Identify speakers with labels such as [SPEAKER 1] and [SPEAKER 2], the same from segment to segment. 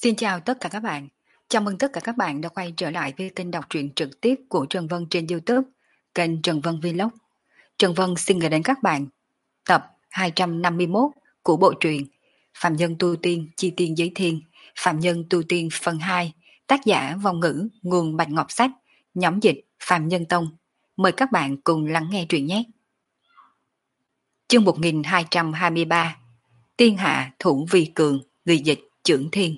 [SPEAKER 1] Xin chào tất cả các bạn. Chào mừng tất cả các bạn đã quay trở lại với kênh đọc truyện trực tiếp của Trần Vân trên YouTube, kênh Trần Vân Vlog. Trần Vân xin gửi đến các bạn tập 251 của bộ truyện Phạm Nhân Tu Tiên Chi Tiên Giới Thiên, Phạm Nhân Tu Tiên phần 2, tác giả Vong Ngữ, nguồn Bạch Ngọc Sách, nhóm dịch Phạm Nhân Tông. Mời các bạn cùng lắng nghe truyện nhé. Chương 1223, Tiên Hạ Thủ Vi Cường, người dịch Chưởng Thiên.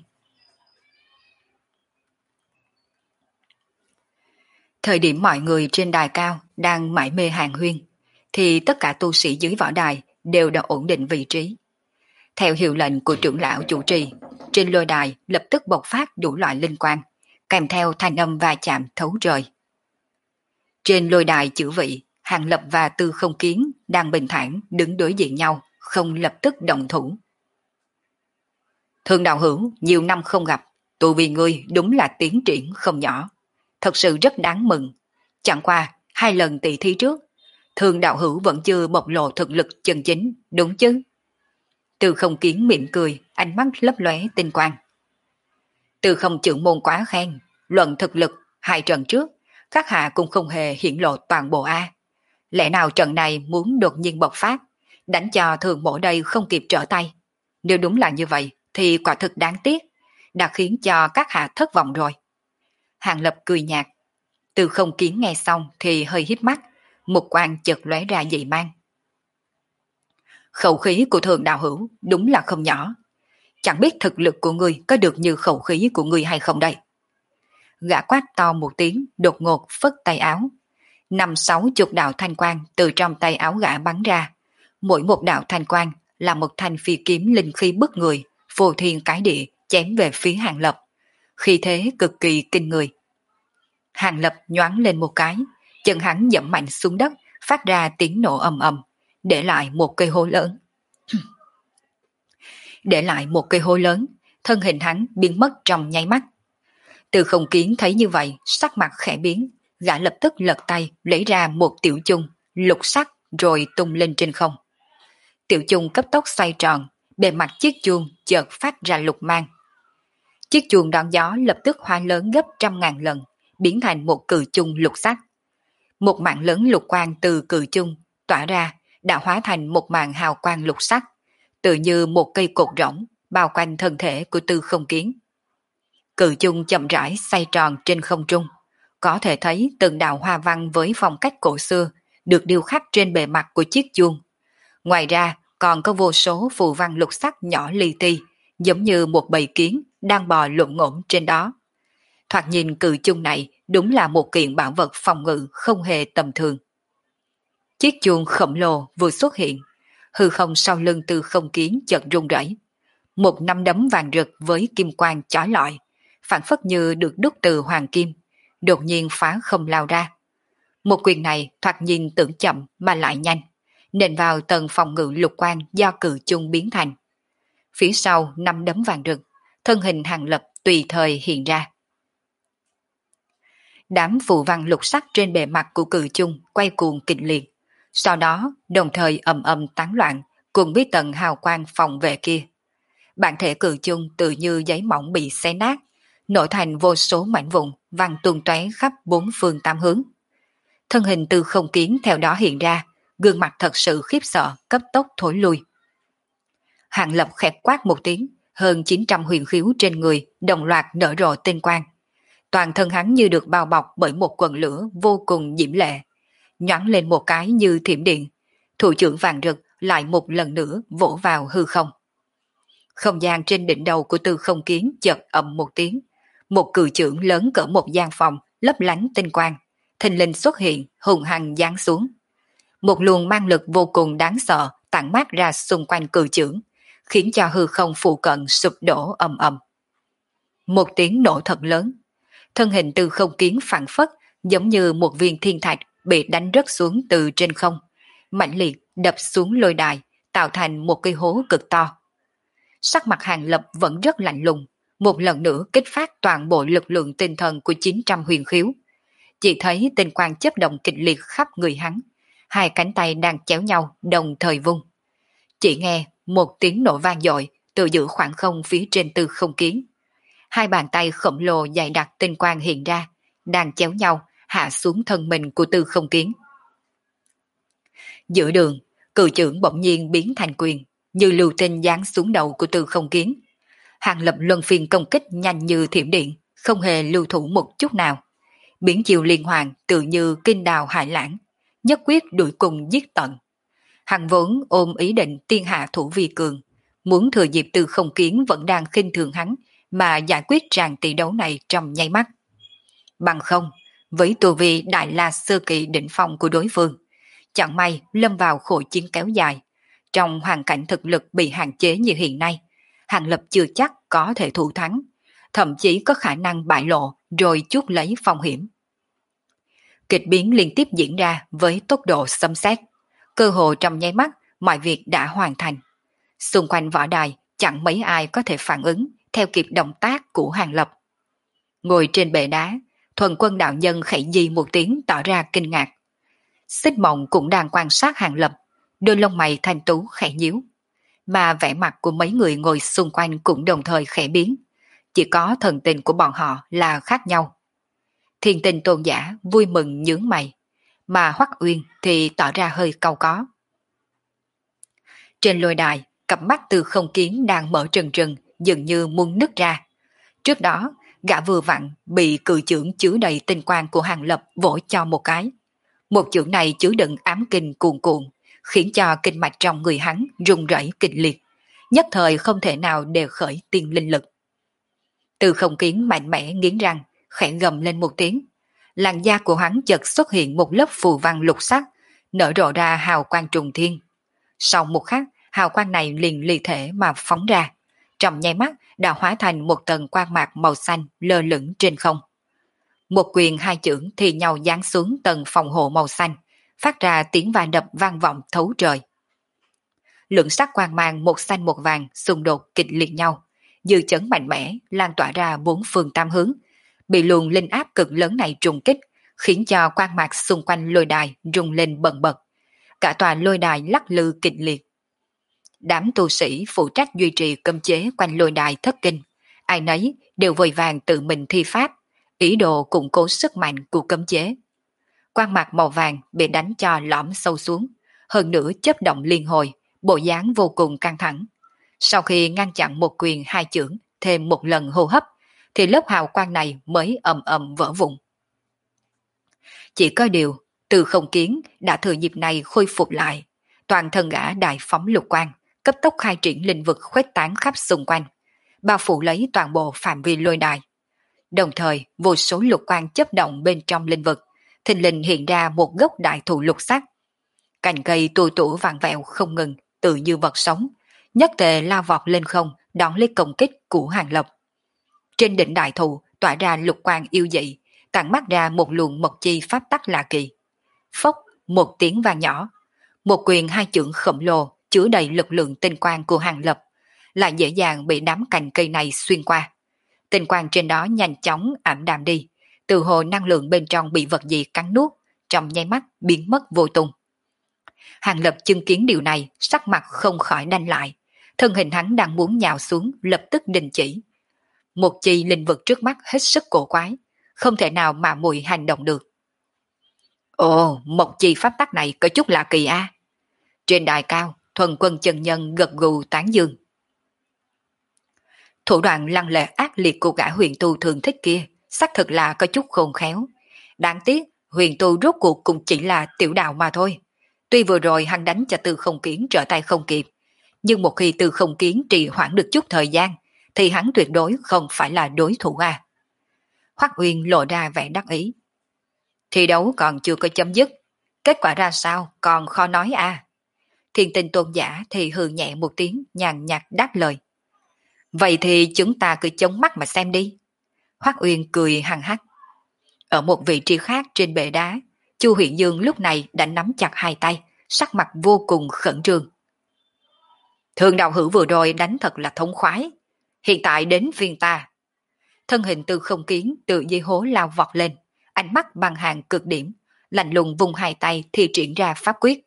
[SPEAKER 1] Thời điểm mọi người trên đài cao đang mải mê hàn huyên, thì tất cả tu sĩ dưới võ đài đều đã ổn định vị trí. Theo hiệu lệnh của trưởng lão chủ trì, trên lôi đài lập tức bộc phát đủ loại linh quang, kèm theo thanh âm va chạm thấu trời. Trên lôi đài chữ vị, Hàng Lập và Tư Không Kiến đang bình thản đứng đối diện nhau, không lập tức động thủ. Thương đạo hữu, nhiều năm không gặp, tu vi ngươi đúng là tiến triển không nhỏ. Thật sự rất đáng mừng. Chẳng qua, 2 lần tỷ thí trước, Thương đạo hữu vẫn chưa bộc lộ thực lực chân chính, đúng chứ? Tư Không Kiến mỉm cười, ánh mắt lấp lóe tinh quang. Tư Không trưởng môn quá khen, luận thực lực, 2 trận trước, các hạ cũng không hề hiển lộ toàn bộ A. Lẽ nào trận này muốn đột nhiên bộc phát, đánh cho Thường mộ đây không kịp trở tay? Nếu đúng là như vậy, thì quả thực đáng tiếc, đã khiến cho các hạ thất vọng rồi. Hàng Lập cười nhạt. Tư Không Kiến nghe xong thì hơi híp mắt, một quang chợt lóe ra dị mang. Khẩu khí của Thường đạo hữu đúng là không nhỏ. Chẳng biết thực lực của người có được như khẩu khí của người hay không đây. Gã quát to một tiếng, đột ngột phất tay áo. 50-60 đạo thanh quang từ trong tay áo gã bắn ra. Mỗi một đạo thanh quang là một thanh phi kiếm linh khí bức người, phô thiên cái địa chém về phía Hàng Lập. Khí thế cực kỳ kinh người. Hàng Lập nhoáng lên một cái, chân hắn dẫm mạnh xuống đất, phát ra tiếng nổ ầm ầm, để lại một cây hố lớn. Thân hình hắn biến mất trong nháy mắt. Từ Không Kiến thấy như vậy, sắc mặt khẽ biến, gã lập tức lật tay lấy ra một tiểu chung, lục sắc rồi tung lên trên không. Tiểu chung cấp tốc xoay tròn, bề mặt chiếc chuông chợt phát ra lục mang. Chiếc chuông đón gió lập tức hóa lớn gấp 100.000 lần, biến thành một cự chung lục sắc. Một mảng lớn lục quang từ cự chung tỏa ra đã hóa thành một màn hào quang lục sắc, tự như một cây cột rỗng bao quanh thân thể của Tư Không Kiến. Cự chung chậm rãi xoay tròn trên không trung, có thể thấy từng đạo hoa văn với phong cách cổ xưa được điêu khắc trên bề mặt của chiếc chuông. Ngoài ra còn có vô số phù văn lục sắc nhỏ li ti, giống như một bầy kiến đang bò lộn ngổn trên đó. Thoạt nhìn cự chung này đúng là một kiện bảo vật phòng ngự không hề tầm thường. Chiếc chuông khổng lồ vừa xuất hiện, hư không sau lưng Tư Không Kiến chợt rung rẩy. Một nắm đấm vàng rực với kim quang chói lọi, phản phất như được đúc từ hoàng kim, đột nhiên phá không lao ra. Một quyền này thoạt nhìn tưởng chậm mà lại nhanh, nện vào tầng phòng ngự lục quang do cự chung biến thành. Phía sau nắm đấm vàng rực, thân hình Hàng Lập tùy thời hiện ra. Đám phù văn lục sắc trên bề mặt của cự chung quay cuồng kịch liệt, sau đó đồng thời ầm ầm tán loạn cùng với tầng hào quang phòng vệ kia. Bản thể cự chung tự như giấy mỏng bị xé nát, nổi thành vô số mảnh vụn văng tung tóe khắp 4 phương 8 hướng. Thân hình Tư Không Kiến theo đó hiện ra, gương mặt thật sự khiếp sợ, cấp tốc thối lui. Hàng Lập khẽ quát một tiếng, hơn 900 huyền khiếu trên người đồng loạt nở rộ tinh quang. Toàn thân hắn như được bao bọc bởi một quần lửa vô cùng diễm lệ, nhoáng lên một cái như thiểm điện. Thủ trưởng vàng rực lại một lần nữa vỗ vào hư không. Không gian trên đỉnh đầu của Tư Không Kiến chợt ầm một tiếng, một cự chưởng lớn cỡ một gian phòng lấp lánh tinh quang, thình lình xuất hiện, hùng hăng giáng xuống. Một luồng mang lực vô cùng đáng sợ tản mát ra xung quanh cự chưởng, khiến cho hư không phụ cận sụp đổ ầm ầm. Một tiếng nổ thật lớn, thân hình Tư Không Kiến phản phất giống như một viên thiên thạch bị đánh rớt xuống từ trên không, mãnh liệt đập xuống lôi đài, tạo thành một cái hố cực to. Sắc mặt Hàng Lập vẫn rất lạnh lùng, một lần nữa kích phát toàn bộ lực lượng tinh thần của 900 huyền khiếu. Chỉ thấy tinh quang chớp động kịch liệt khắp người hắn, 2 cánh tay đang chéo nhau đồng thời vung. Chỉ nghe một tiếng nổ vang dội từ giữa khoảng không phía trên Tư Không Kiến. Hai bàn tay khổng lồ dày đặc tinh quang hiện ra, đang chéo nhau hạ xuống thân mình của Tư Không Kiến. Giữa đường, cự trưởng bỗng nhiên biến thành quyền, như lưu tinh giáng xuống đầu của Tư Không Kiến. Hàng Lập luân phiên công kích nhanh như thiểm điện, không hề lưu thủ một chút nào. Biến chiều liên hoàn tự như kinh đào hải lãng, nhất quyết đuổi cùng giết tận. Hàng vốn ôm ý định tiên hạ thủ vi cường, muốn thừa dịp Tư Không Kiến vẫn đang khinh thường hắn mà giải quyết tràng tỷ đấu này trong nháy mắt. Bằng không, với tu vi đại la sơ kỳ đỉnh phong của đối phương, chẳng may lâm vào khổ chiến kéo dài. Trong hoàn cảnh thực lực bị hạn chế như hiện nay, Hàng Lập chưa chắc có thể thủ thắng, thậm chí có khả năng bại lộ rồi chuốc lấy phong hiểm. Kịch biến liên tiếp diễn ra với tốc độ xâm xét, cơ hồ trong nháy mắt mọi việc đã hoàn thành. Xung quanh võ đài chẳng mấy ai có thể phản ứng theo kịp động tác của Hàng Lập. Ngồi trên bệ đá, Thuần Quân đạo nhân khẩy di một tiếng tỏ ra kinh ngạc. Xích Mộng cũng đang quan sát Hàng Lập, đôi lông mày thanh tú khẽ nhíu, mà vẻ mặt của mấy người ngồi xung quanh cũng đồng thời khẽ biến, chỉ có thần tình của bọn họ là khác nhau. Thiên Tinh Tôn giả vui mừng nhướng mày, mà Hoắc Uyên thì tỏ ra hơi cau có. Trên lôi đài, cặp mắt Tư Không Kiến đang mở trừng trừng, dường như muốn nứt ra. Trước đó, gã vừa vặn bị cự chưởng chứa đầy tinh quang của Hàng Lập vỗ cho một cái. Một chưởng này chứa đựng ám kinh cuồn cuộn, khiến cho kinh mạch trong người hắn rung rẩy kịch liệt, nhất thời không thể nào đề khởi tiên linh lực. Tư Không Kiến mạnh mẽ nghiến răng, khẽ gầm lên một tiếng. Làn da của hắn chợt xuất hiện một lớp phù văn lục sắc, nở rộ ra hào quang trùng thiên. Sau một khắc, hào quang này liền ly thể mà phóng ra, trong nháy mắt đã hóa thành một tầng quang mạc màu xanh lơ lửng trên không. Một quyền hai chưởng thì nhau giáng xuống tầng phòng hộ màu xanh, phát ra tiếng va đập vang vọng thấu trời. Lượng sắc quang mang một xanh một vàng xung đột kịch liệt nhau, dư chấn mạnh mẽ lan tỏa ra bốn phương tám hướng, bị luồng linh áp cực lớn này trùng kích, khiến cho quang mạc xung quanh lôi đài rung lên bần bật. Cả tòa lôi đài lắc lư kịch liệt. Đám tu sĩ phụ trách duy trì cấm chế quanh lôi đài thất kinh, ai nấy đều vội vàng tự mình thi pháp, ý đồ củng cố sức mạnh của cấm chế. Quang mạc màu vàng bị đánh cho lõm sâu xuống, hơn nữa chớp động liên hồi, bộ dáng vô cùng căng thẳng. Sau khi ngăn chặn một quyền hai chưởng thêm một lần hô hấp, thì lớp hào quang này mới ầm ầm vỡ vụn. Chỉ có điều, Tư Không Kiến đã thừa dịp này khôi phục lại, toàn thân gã đại phóng lục quang, cấp tốc khai triển linh vực khuếch tán khắp xung quanh, bao phủ lấy toàn bộ phạm vi lôi đài. Đồng thời, vô số lục quang chấp động bên trong linh vực, thình lình hiện ra một gốc đại thụ lục sắc. Cành cây tù tủ vàng vẹo không ngừng, tự như vật sống, nhất tề lao vọt lên không, đón lấy công kích của Hàng Lập. Trên đỉnh đại thụ tỏa ra lục quang yêu dị, tản mắt ra một luồng mộc chi pháp tắc lạ kỳ. Phốc, một tiếng vang nhỏ, một quyền hai chưởng khổng lồ chứa đầy lực lượng tinh quang của Hàng Lập, lại dễ dàng bị đám cành cây này xuyên qua. Tinh quang trên đó nhanh chóng ảm đạm đi, từ hồ năng lượng bên trong bị vật gì cắn nuốt, trong nháy mắt biến mất vô tung. Hàng Lập chứng kiến điều này, sắc mặt không khỏi đanh lại, thân hình hắn đang muốn nhào xuống lập tức đình chỉ. Một chi linh vực trước mắt hết sức cổ quái, không thể nào mà mùi hành động được. Ồ, một chi pháp tắc này có chút lạ kỳ a. Trên đài cao, Thuần Quân chân nhân gật gù tán dương. Thủ đoạn lăng lệ ác liệt của gã huyền tu thường thích kia, xác thực là có chút khôn khéo. Đáng tiếc, huyền tu rốt cuộc cũng chỉ là tiểu đạo mà thôi. Tuy vừa rồi hắn đánh cho Tư Không Kiến trở tay không kịp, nhưng một khi Tư Không Kiến trì hoãn được chút thời gian, thì hắn tuyệt đối không phải là đối thủ a. Hoắc Uyên lộ ra vẻ đắc ý. Thi đấu còn chưa có chấm dứt, kết quả ra sao còn khó nói a. Thiên Tinh Tôn giả thì hừ nhẹ một tiếng, nhàn nhạt đáp lời. Vậy thì chúng ta cứ chống mắt mà xem đi. Hoắc Uyên cười hằng hắc. Ở một vị trí khác trên bệ đá, Chu Huyền Dương lúc này đã nắm chặt hai tay, sắc mặt vô cùng khẩn trương. Thường đạo hữu vừa rồi đánh thật là thống khoái. Hiện tại đến phiên ta. Thân hình Tư Không Kiến từ dưới hố lao vọt lên, ánh mắt băng hàng cực điểm, lạnh lùng vùng hai tay thì triển ra pháp quyết.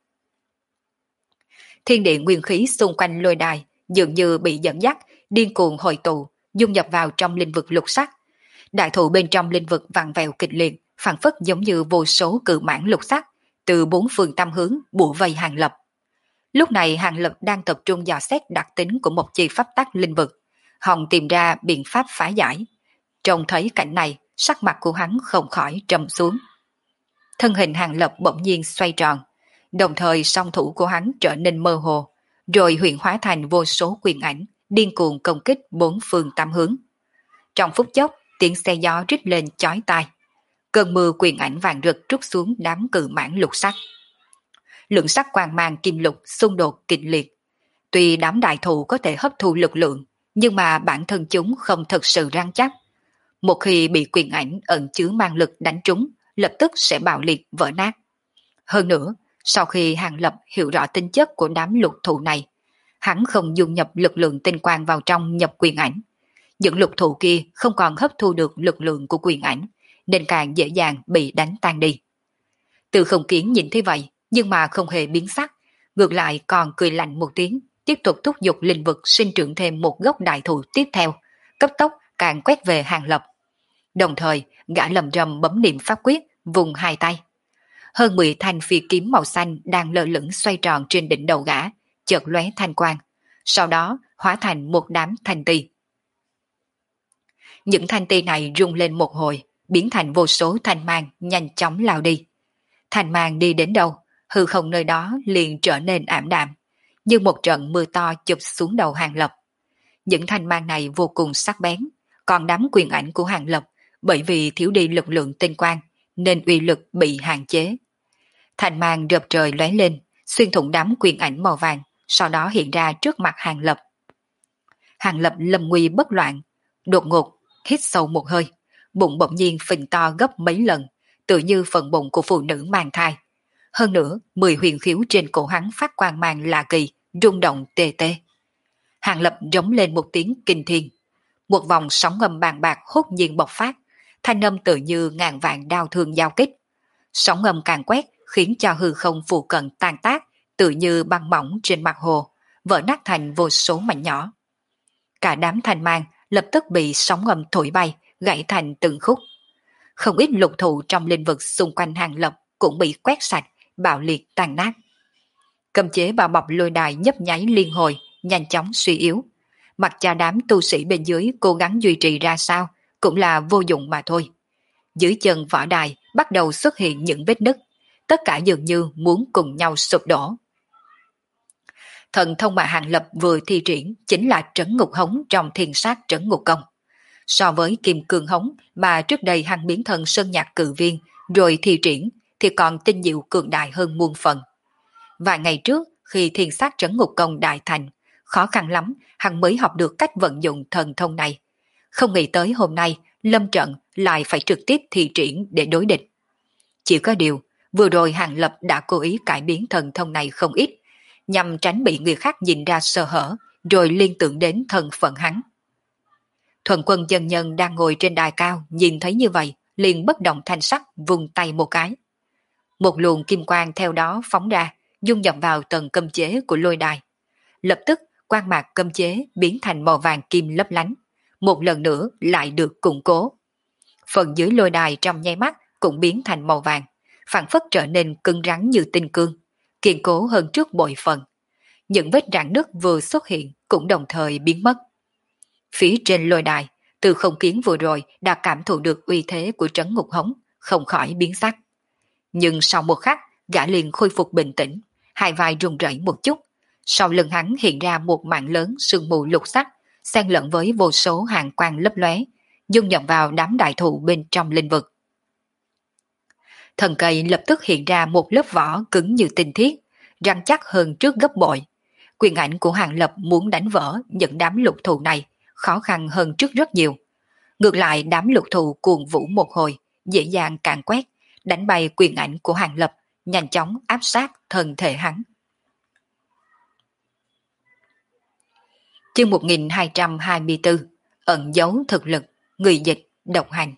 [SPEAKER 1] Thiên địa nguyên khí xung quanh lôi đài dường như bị dẫn dắt, điên cuồng hội tụ, dung nhập vào trong lĩnh vực lục sắc. Đại thụ bên trong lĩnh vực vặn vẹo kịch liệt, phản phất giống như vô số cự mãng lục sắc, từ bốn phương tám hướng bủa vây Hàng Lập. Lúc này Hàng Lập đang tập trung dò xét đặc tính của một chi pháp tắc linh vực, hòng tìm ra biện pháp phá giải. Trông thấy cảnh này, sắc mặt của hắn không khỏi trầm xuống. Thân hình Hàng Lập bỗng nhiên xoay tròn, đồng thời song thủ của hắn trở nên mơ hồ, rồi huyện hóa thành vô số quyền ảnh, điên cuồng công kích bốn phương tám hướng. Trong phút chốc, tiếng xe gió rít lên chói tai. Cơn mưa quyền ảnh vàng rực trút xuống đám cự mãng lục sắc. Lượng sắc quang mang kim lục xung đột kịch liệt. Tuy đám đại thụ có thể hấp thu lực lượng, nhưng mà bản thân chúng không thực sự rắn chắc. Một khi bị quyền ảnh ẩn chứa mang lực đánh trúng, lập tức sẽ bạo liệt vỡ nát. Hơn nữa, sau khi Hàng Lập hiểu rõ tính chất của đám lục thụ này, hắn không dung nhập lực lượng tinh quang vào trong nhập quyền ảnh. Những lục thụ kia không còn hấp thu được lực lượng của quyền ảnh, nên càng dễ dàng bị đánh tan đi. Từ Không Kiến nhìn thấy vậy, nhưng mà không hề biến sắc, ngược lại còn cười lạnh một tiếng, tiếp tục thúc giục linh vực sinh trưởng thêm một gốc đại thụ tiếp theo, cấp tốc càng quét về Hàng Lập. Đồng thời, gã lầm rầm bấm niệm pháp quyết, vùng hai tay. Hơn 10 thanh phi kiếm màu xanh đang lơ lửng xoay tròn trên đỉnh đầu gã, chợt lóe thanh quang, sau đó hóa thành một đám thanh ti. Những thanh ti này rung lên một hồi, biến thành vô số thanh mang nhanh chóng lao đi. Thanh mang đi đến đâu, hư không nơi đó liền trở nên ảm đạm, như một trận mưa to chụp xuống đầu Hàng Lập. Những thanh mang này vô cùng sắc bén, còn đám quyền ảnh của Hàng Lập bởi vì thiếu đi lực lượng tinh quang nên uy lực bị hạn chế. Thanh mang rợp trời lóe lên, xuyên thủng đám quyền ảnh màu vàng, sau đó hiện ra trước mặt Hàng Lập. Hàng Lập lâm nguy bất loạn, đột ngột hít sâu một hơi, bụng bỗng nhiên phình to gấp mấy lần, tự như phần bụng của phụ nữ mang thai. Hơn nữa, 10 huyền khiếu trên cổ hắn phát quang mang lạ kỳ, rung động tê tê. Hàng Lập rống lên một tiếng kinh thiên. Một vòng sóng âm bàn bạc hốt nhiên bộc phát, thanh âm tự như ngàn vạn đao thương giao kích. Sóng âm càng quét khiến cho hư không phụ cận tan tác, tự như băng mỏng trên mặt hồ, vỡ nát thành vô số mảnh nhỏ. Cả đám thanh mang lập tức bị sóng âm thổi bay, gãy thành từng khúc. Không ít lục thụ trong lĩnh vực xung quanh Hàng Lập cũng bị quét sạch, bạo liệt tan nát. Cấm chế bao bọc lôi đài nhấp nháy liên hồi, nhanh chóng suy yếu. Mặc cho đám tu sĩ bên dưới cố gắng duy trì ra sao, cũng là vô dụng mà thôi. Dưới chân võ đài bắt đầu xuất hiện những vết nứt, tất cả dường như muốn cùng nhau sụp đổ. Thần thông mà Hàng Lập vừa thi triển chính là trấn ngục hống trong thiên sát trấn ngục công. So với kim cương hống mà trước đây hắn biến thần sơn nhạc cự viên rồi thi triển thì còn tinh diệu cường đại hơn muôn phần. Vài ngày trước khi thiên sát trấn ngục công đại thành, khó khăn lắm hắn mới học được cách vận dụng thần thông này. Không nghĩ tới hôm nay lâm trận lại phải trực tiếp thi triển để đối địch. Chỉ có điều, vừa rồi Hàng Lập đã cố ý cải biến thần thông này không ít, nhằm tránh bị người khác nhìn ra sơ hở, rồi liên tưởng đến thân phận hắn. Thuần Quân chân nhân đang ngồi trên đài cao nhìn thấy như vậy, liền bất động thanh sắc vùng tay một cái. Một luồng kim quang theo đó phóng ra, dung nhập vào tầng cấm chế của lôi đài. Lập tức, quang mạc cấm chế biến thành màu vàng kim lấp lánh, một lần nữa lại được củng cố. Phần dưới lôi đài trong nháy mắt cũng biến thành màu vàng, phản phất trở nên cứng rắn như tinh cương, kiên cố hơn trước bội phần. Những vết rạn nứt vừa xuất hiện cũng đồng thời biến mất. Phía trên lôi đài, Từ Không Kiến vừa rồi đã cảm thụ được uy thế của trấn ngục hống, không khỏi biến sắc. Nhưng sau một khắc, gã liền khôi phục bình tĩnh, hai vai run rẩy một chút. Sau lưng hắn hiện ra một mảng lớn sương mù lục sắc, xen lẫn với vô số hàng quang lấp lóe, dung nhập vào đám đại thụ bên trong linh vực. Thần cây lập tức hiện ra một lớp vỏ cứng như tinh thiết, rắn chắc hơn trước gấp bội. Quyền ảnh của Hàng Lập muốn đánh vỡ những đám lục thụ này khó khăn hơn trước rất nhiều. Ngược lại đám lục thụ cuồng vũ một hồi, dễ dàng càn quét, đánh bay quyền ảnh của Hàng Lập, nhanh chóng áp sát thân thể hắn. Chương 1224, ẩn giấu thực lực, người dịch, độc hành.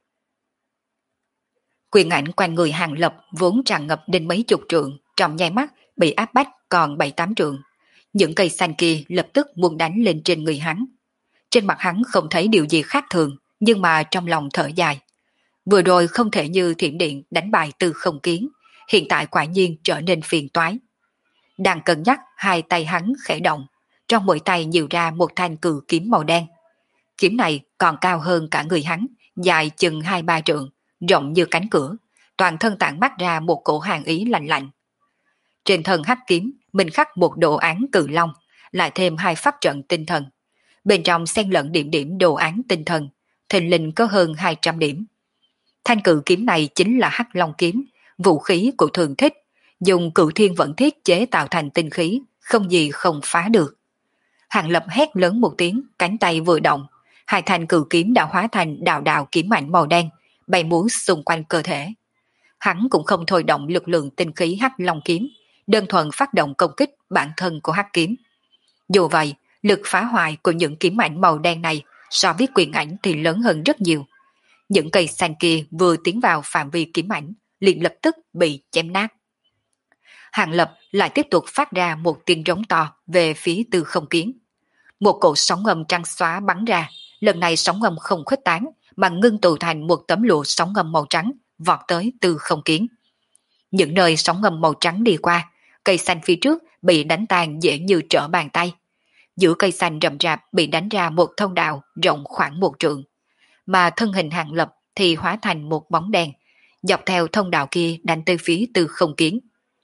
[SPEAKER 1] Quyền ảnh quanh người Hàng Lập vốn tràn ngập đến mấy chục trượng, trong nháy mắt bị áp bách còn 7-8 trượng. Những cây xanh kia lập tức muốn đánh lên trên người hắn. Trên mặt hắn không thấy điều gì khác thường, nhưng mà trong lòng thở dài. Vừa rồi không thể như thiểm điện đánh bại Tư Không Kiến, hiện tại quả nhiên trở nên phiền toái. Đang cân nhắc, hai tay hắn khẽ động, trong mỗi tay nhiều ra một thanh cự kiếm màu đen. Kiếm này còn cao hơn cả người hắn, dài chừng 2-3 trượng, rộng như cánh cửa, toàn thân tản mắt ra một cổ hàn ý lạnh lạnh. Trên thân hắc kiếm, mình khắc một đồ án cự long, lại thêm hai pháp trận tinh thần. Bên trong xen lẫn điểm điểm đồ án tinh thần, thình lình có hơn 200 điểm. Thanh cự kiếm này chính là hắc long kiếm, vũ khí của Thường Thích, dùng cửu thiên vận thiết chế tạo thành tinh khí, không gì không phá được. Hàng Lập hét lớn một tiếng, cánh tay vừa động, hai thanh cự kiếm đã hóa thành đạo đạo kiếm ảnh màu đen, bay múa xung quanh cơ thể. Hắn cũng không thôi động lực lượng tinh khí hắc long kiếm, đơn thuần phát động công kích bản thân của hắc kiếm. Dù vậy, lực phá hoại của những kiếm ảnh màu đen này so với quyền ảnh thì lớn hơn rất nhiều. Những cây xanh kia vừa tiến vào phạm vi kiếm ảnh, liền lập tức bị chém nát. Hàng Lập lại tiếp tục phát ra một tiếng rống to về phía Tư Không Kiến. Một cổ sóng âm trắng xóa bắn ra, lần này sóng âm không khuếch tán mà ngưng tụ thành một tấm lụa sóng âm màu trắng vọt tới Tư Không Kiến. Những nơi sóng âm màu trắng đi qua, cây xanh phía trước bị đánh tan dễ như trở bàn tay. Giữa cây xanh rậm rạp bị đánh ra một thông đạo rộng khoảng 1 trượng, mà thân hình Hàng Lập thì hóa thành một bóng đen, dọc theo thông đạo kia đánh tới phía Tư Không Kiến.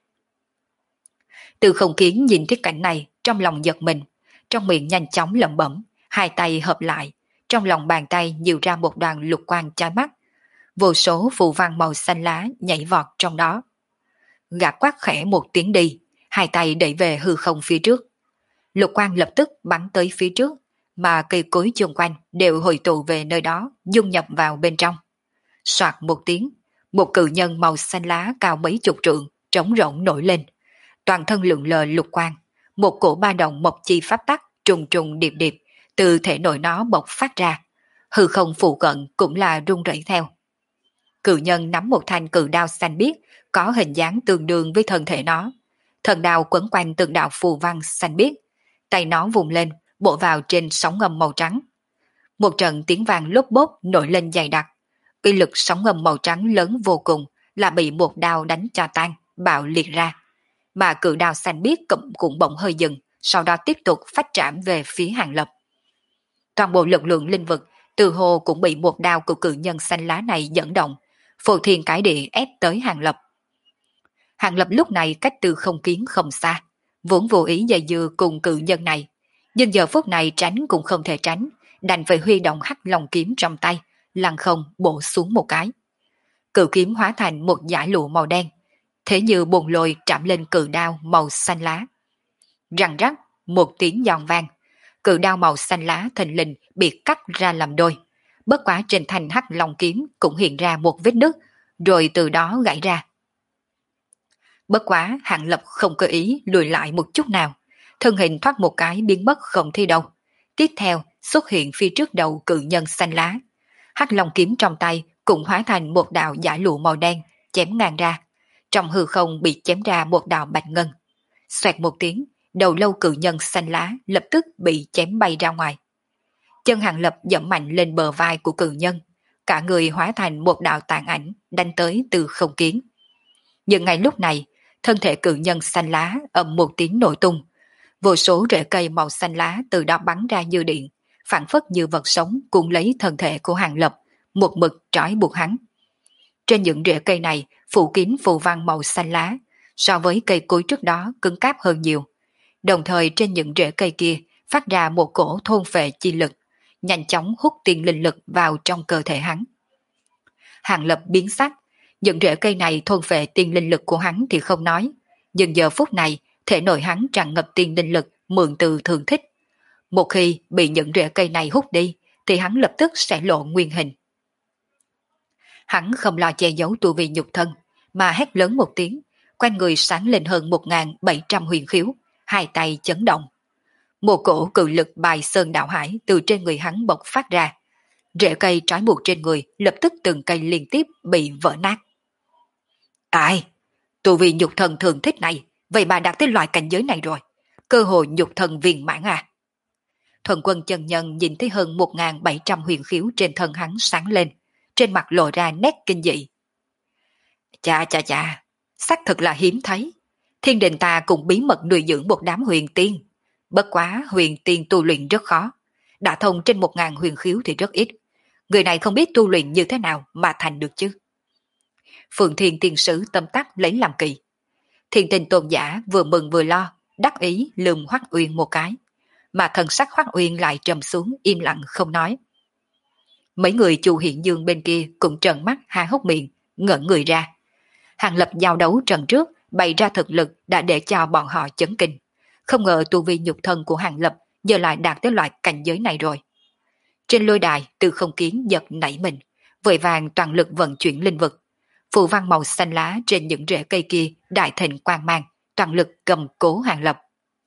[SPEAKER 1] Tư Không Kiến nhìn thấy cảnh này, trong lòng giật mình, trong miệng nhanh chóng lẩm bẩm, hai tay hợp lại, trong lòng bàn tay nhiều ra một đoàn lục quang chói mắt, vô số phù văn màu xanh lá nhảy vọt trong đó. Gã quát khẽ một tiếng đi, hai tay đẩy về hư không phía trước. Lục quang lập tức bắn tới phía trước, mà cây cối xung quanh đều hội tụ về nơi đó, dung nhập vào bên trong. Soạt một tiếng, một cự nhân màu xanh lá cao mấy chục trượng, trống rỗng nổi lên. Toàn thân lượn lờ lục quang, một cổ ba động mộc chi pháp tắc trùng trùng điệp điệp từ thể nội nó bộc phát ra. Hư không phụ cận cũng là rung rẩy theo. Cự nhân nắm một thanh cự đao xanh biếc, có hình dáng tương đương với thân thể nó. Thần đao quấn quanh từng đạo phù văn xanh biếc, tay nó vùng lên, bổ vào trên sóng ngầm màu trắng. Một trận tiếng vang lốp bốp nổi lên dày đặc. Uy lực sóng ngầm màu trắng lớn vô cùng, là bị một đao đánh cho tan, bạo liệt ra. Mà cự đao xanh biếc cũng bỗng hơi dừng, sau đó tiếp tục phát trảm về phía Hàng Lập. Toàn bộ lực lượng linh vực từ hồ cũng bị một đao của cự nhân xanh lá này dẫn động, phù thiên cải địa ép tới Hàng Lập. Hàng Lập lúc này cách Tư Không Kiến không xa, vốn vô ý dây dưa cùng cự nhân này, nhưng giờ phút này tránh cũng không thể tránh, đành phải huy động hắc long kiếm trong tay, lăng không bổ xuống một cái. Cự kiếm hóa thành một dải lụa màu đen, thế như bồn lồi chạm lên cự đao màu xanh lá. Răng rắc, một tiếng giòn vang, cự đao màu xanh lá thình lình bị cắt ra làm đôi. Bất quá trên thanh hắc long kiếm cũng hiện ra một vết nứt, rồi từ đó gãy ra. Bất quá Hàng Lập không có ý lùi lại một chút nào, thân hình thoát một cái biến mất không thấy đâu. Tiếp theo xuất hiện phía trước đầu cự nhân xanh lá. Hắc long kiếm trong tay cũng hóa thành một đạo giải lụa màu đen, chém ngang ra. Trong hư không bị chém ra một đạo bạch ngân. Xoẹt một tiếng, đầu lâu cự nhân xanh lá lập tức bị chém bay ra ngoài. Chân Hàng Lập dẫm mạnh lên bờ vai của cự nhân, cả người hóa thành một đạo tàn ảnh đánh tới Tư Không Kiến. Nhưng ngay lúc này, thân thể cự nhân xanh lá ầm một tiếng nổ tung, vô số rễ cây màu xanh lá từ đó bắn ra như điện, phản phất như vật sống cuốn lấy thân thể của Hàng Lập, một mực trói buộc hắn. Trên những rễ cây này phủ kín phù văn màu xanh lá, so với cây cối trước đó cứng cáp hơn nhiều. Đồng thời trên những rễ cây kia phát ra một cổ thôn phệ chi lực, nhanh chóng hút tiên linh lực vào trong cơ thể hắn. Hàng Lập biến sắc, những rễ cây này thôn phệ tiên linh lực của hắn thì không nói, nhưng giờ phút này thể nội hắn tràn ngập tiên linh lực mượn từ Thường Thích. Một khi bị những rễ cây này hút đi thì hắn lập tức sẽ lộ nguyên hình. Hắn không lo che giấu tu vi nhục thân, mà hét lớn một tiếng, quanh người sáng lên hơn 1.700 huyền khiếu, hai tay chấn động. Một cổ cự lực bài sơn đạo hải từ trên người hắn bộc phát ra. Rễ cây trói buộc trên người lập tức từng cây liên tiếp bị vỡ nát. Ai? Tu vi nhục thần Thường Thích này, vậy mà đạt tới loại cảnh giới này rồi. Cơ hội nhục thần viên mãn à? Thuần Quân chân nhân nhìn thấy hơn 1.700 huyền khiếu trên thân hắn sáng lên, trên mặt lộ ra nét kinh dị. Chà chà chà, xác thực là hiếm thấy. Thiên đình ta cũng bí mật nuôi dưỡng một đám huyền tiên. Bất quá huyền tiên tu luyện rất khó. Đã thông trên 1.000 huyền khiếu thì rất ít. Người này không biết tu luyện như thế nào mà thành được chứ. Phượng Thiên tiên sứ tâm tắc lấy làm kỳ. Thiên Tinh tôn giả vừa mừng vừa lo, đắc ý lườm Hoắc Uyên một cái. Mà thần sắc Hoắc Uyên lại trầm xuống im lặng không nói. Mấy người Chu Hiện Dương bên kia cũng trợn mắt há hốc miệng, ngẩn người ra. Hàng Lập giao đấu trận trước bày ra thực lực đã để cho bọn họ chấn kinh. Không ngờ tu vi nhục thân của Hàng Lập giờ lại đạt tới loại cảnh giới này rồi. Trên lôi đài Từ Không Kiến giật nảy mình, vội vàng toàn lực vận chuyển linh vực. Phù văn màu xanh lá trên những rễ cây kia đại thịnh quang mang, toàn lực cầm cố Hàng Lập.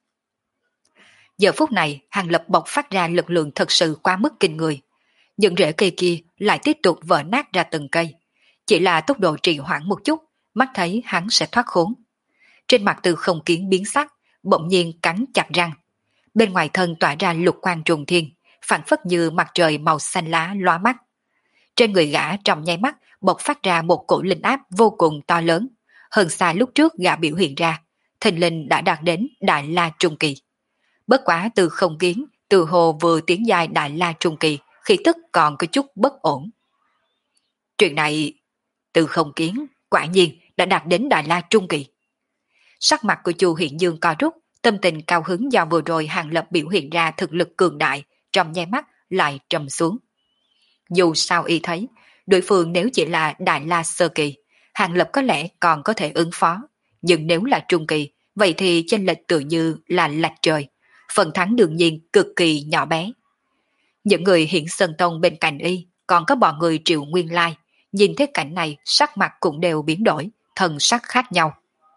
[SPEAKER 1] Giờ phút này Hàng Lập bộc phát ra lực lượng thật sự quá mức kinh người. Những rễ cây kia lại tiếp tục vỡ nát ra từng cây. Chỉ là tốc độ trì hoãn một chút, mắt thấy hắn sẽ thoát khốn. Trên mặt Từ Không Kiến biến sắc, bỗng nhiên cắn chặt răng. Bên ngoài thân tỏa ra lục quang trùng thiên, phản phất như mặt trời màu xanh lá lóa mắt. Trên người gã trong nháy mắt bộc phát ra một cổ linh áp vô cùng to lớn, hơn xa lúc trước gã biểu hiện ra, thình linh đã đạt đến Đại La Trung Kỳ. Bất quá Từ Không Kiến từ hồ vừa tiến dài Đại La Trung Kỳ, khí tức còn có chút bất ổn. Chuyện này, Từ Không Kiến quả nhiên đã đạt đến Đại La Trung Kỳ. Sắc mặt của Chu Hiện Dương co rút, tâm tình cao hứng do vừa rồi Hàng Lập biểu hiện ra thực lực cường đại, trong nháy mắt lại trầm xuống. Dù sao y thấy, đối phương nếu chỉ là Đại La Sơ Kỳ, Hàng Lập có lẽ còn có thể ứng phó, nhưng nếu là Trung Kỳ, vậy thì chênh lệch tự như là lệch trời, phần thắng đương nhiên cực kỳ nhỏ bé. Những người Hiển Sơn Tông bên cạnh y, còn có bọn người Triệu Nguyên Lai, nhìn thấy cảnh này sắc mặt cũng đều biến đổi, thần sắc khác nhau.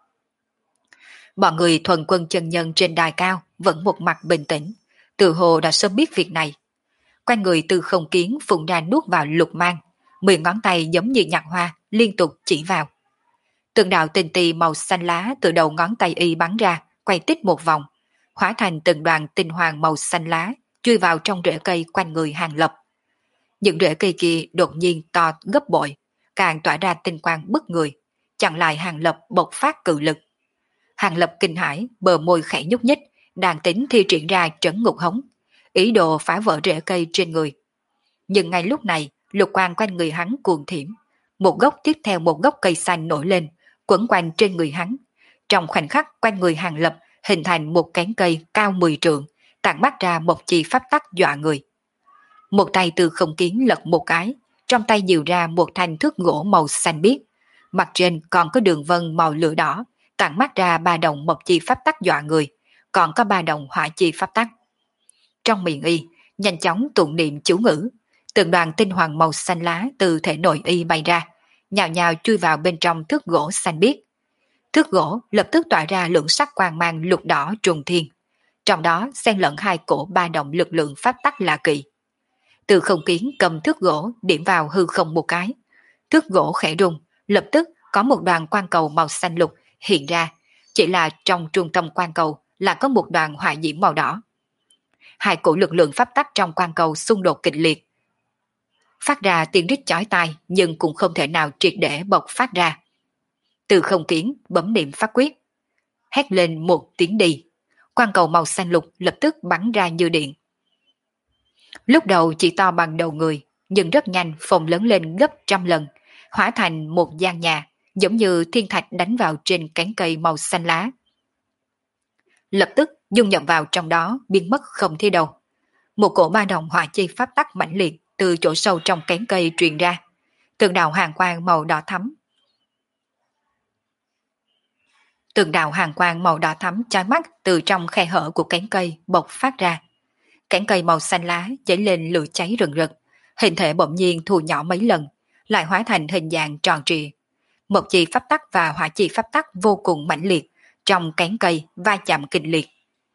[SPEAKER 1] Bọn người Thuần Quân chân nhân trên đài cao vẫn một mặt bình tĩnh, tự hồ đã sớm biết việc này. Quanh người Từ Không Kiến phun ra nuốt vào lục mang, 10 ngón tay giống như nhạc hoa liên tục chỉ vào. Từng đạo tinh tì màu xanh lá từ đầu ngón tay y bắn ra, quay tít một vòng, hóa thành từng đoàn tinh hoàng màu xanh lá chui vào trong rễ cây quanh người Hàng Lập. Những rễ cây kia đột nhiên to gấp bội, càng tỏa ra tinh quang bức người, chặn lại Hàng Lập bộc phát cự lực. Hàng Lập kinh hãi, bờ môi khẽ nhúc nhích, đang tính thi triển ra trấn ngục hống, ý đồ phá vỡ rễ cây trên người. Nhưng ngay lúc này, lục quang quanh người hắn cuồng thiểm, một gốc tiếp theo một gốc cây xanh nổi lên, quấn quanh trên người hắn. Trong khoảnh khắc quanh người Hàng Lập hình thành một cánh cây cao 10 trượng, tản mát ra một chi pháp tắc dọa người. Một tay Từ Không Kiến lật một cái, trong tay dìu ra một thanh thước gỗ màu xanh biếc, mặt trên còn có đường vân màu lửa đỏ, tản mát ra 3 đồng một chi pháp tắc dọa người, còn có 3 đồng hỏa chi pháp tắc. Trong miệng y, nhanh chóng tụng niệm chú ngữ, từng đoàn tinh hoàng màu xanh lá từ thể nội y bay ra, nhào nhào chui vào bên trong thước gỗ xanh biếc. Thước gỗ lập tức tỏa ra lượng sắc quang mang lục đỏ trùng thiên, trong đó xen lẫn 2 cổ 3 đồng lực lượng pháp tắc lạ kỳ. Từ Không Kiến cầm thước gỗ điểm vào hư không một cái, thước gỗ khẽ rung, lập tức có một đoàn quang cầu màu xanh lục hiện ra, chỉ là trong trung tâm quang cầu là có một đoàn hỏa diễm màu đỏ. 2 cổ lực lượng pháp tắc trong quang cầu xung đột kịch liệt, phát ra tiếng rít chói tai nhưng cũng không thể nào triệt để bộc phát ra. Từ Không Kiến bấm niệm pháp quyết, hét lên một tiếng đi, quang cầu màu xanh lục lập tức bắn ra như điện. Lúc đầu chỉ to bằng đầu người, nhưng rất nhanh phồng lớn lên gấp trăm lần, hóa thành một gian nhà, giống như thiên thạch đánh vào trên cánh cây màu xanh lá. Lập tức dung nhập vào trong đó, biến mất không thấy đâu. Một cổ 3 đồng hỏa chi pháp tắc mãnh liệt từ chỗ sâu trong cánh cây truyền ra, từng đạo hàn quang màu đỏ thắm. Từng đạo hàn quang màu đỏ thắm chói mắt từ trong khe hở của cánh cây bộc phát ra. Cánh cây màu xanh lá dấy lên lửa cháy rừng rực, hình thể bỗng nhiên thu nhỏ mấy lần, lại hóa thành hình dạng tròn trịa. Một chi pháp tắc và hỏa chi pháp tắc vô cùng mãnh liệt trong cánh cây va chạm kịch liệt.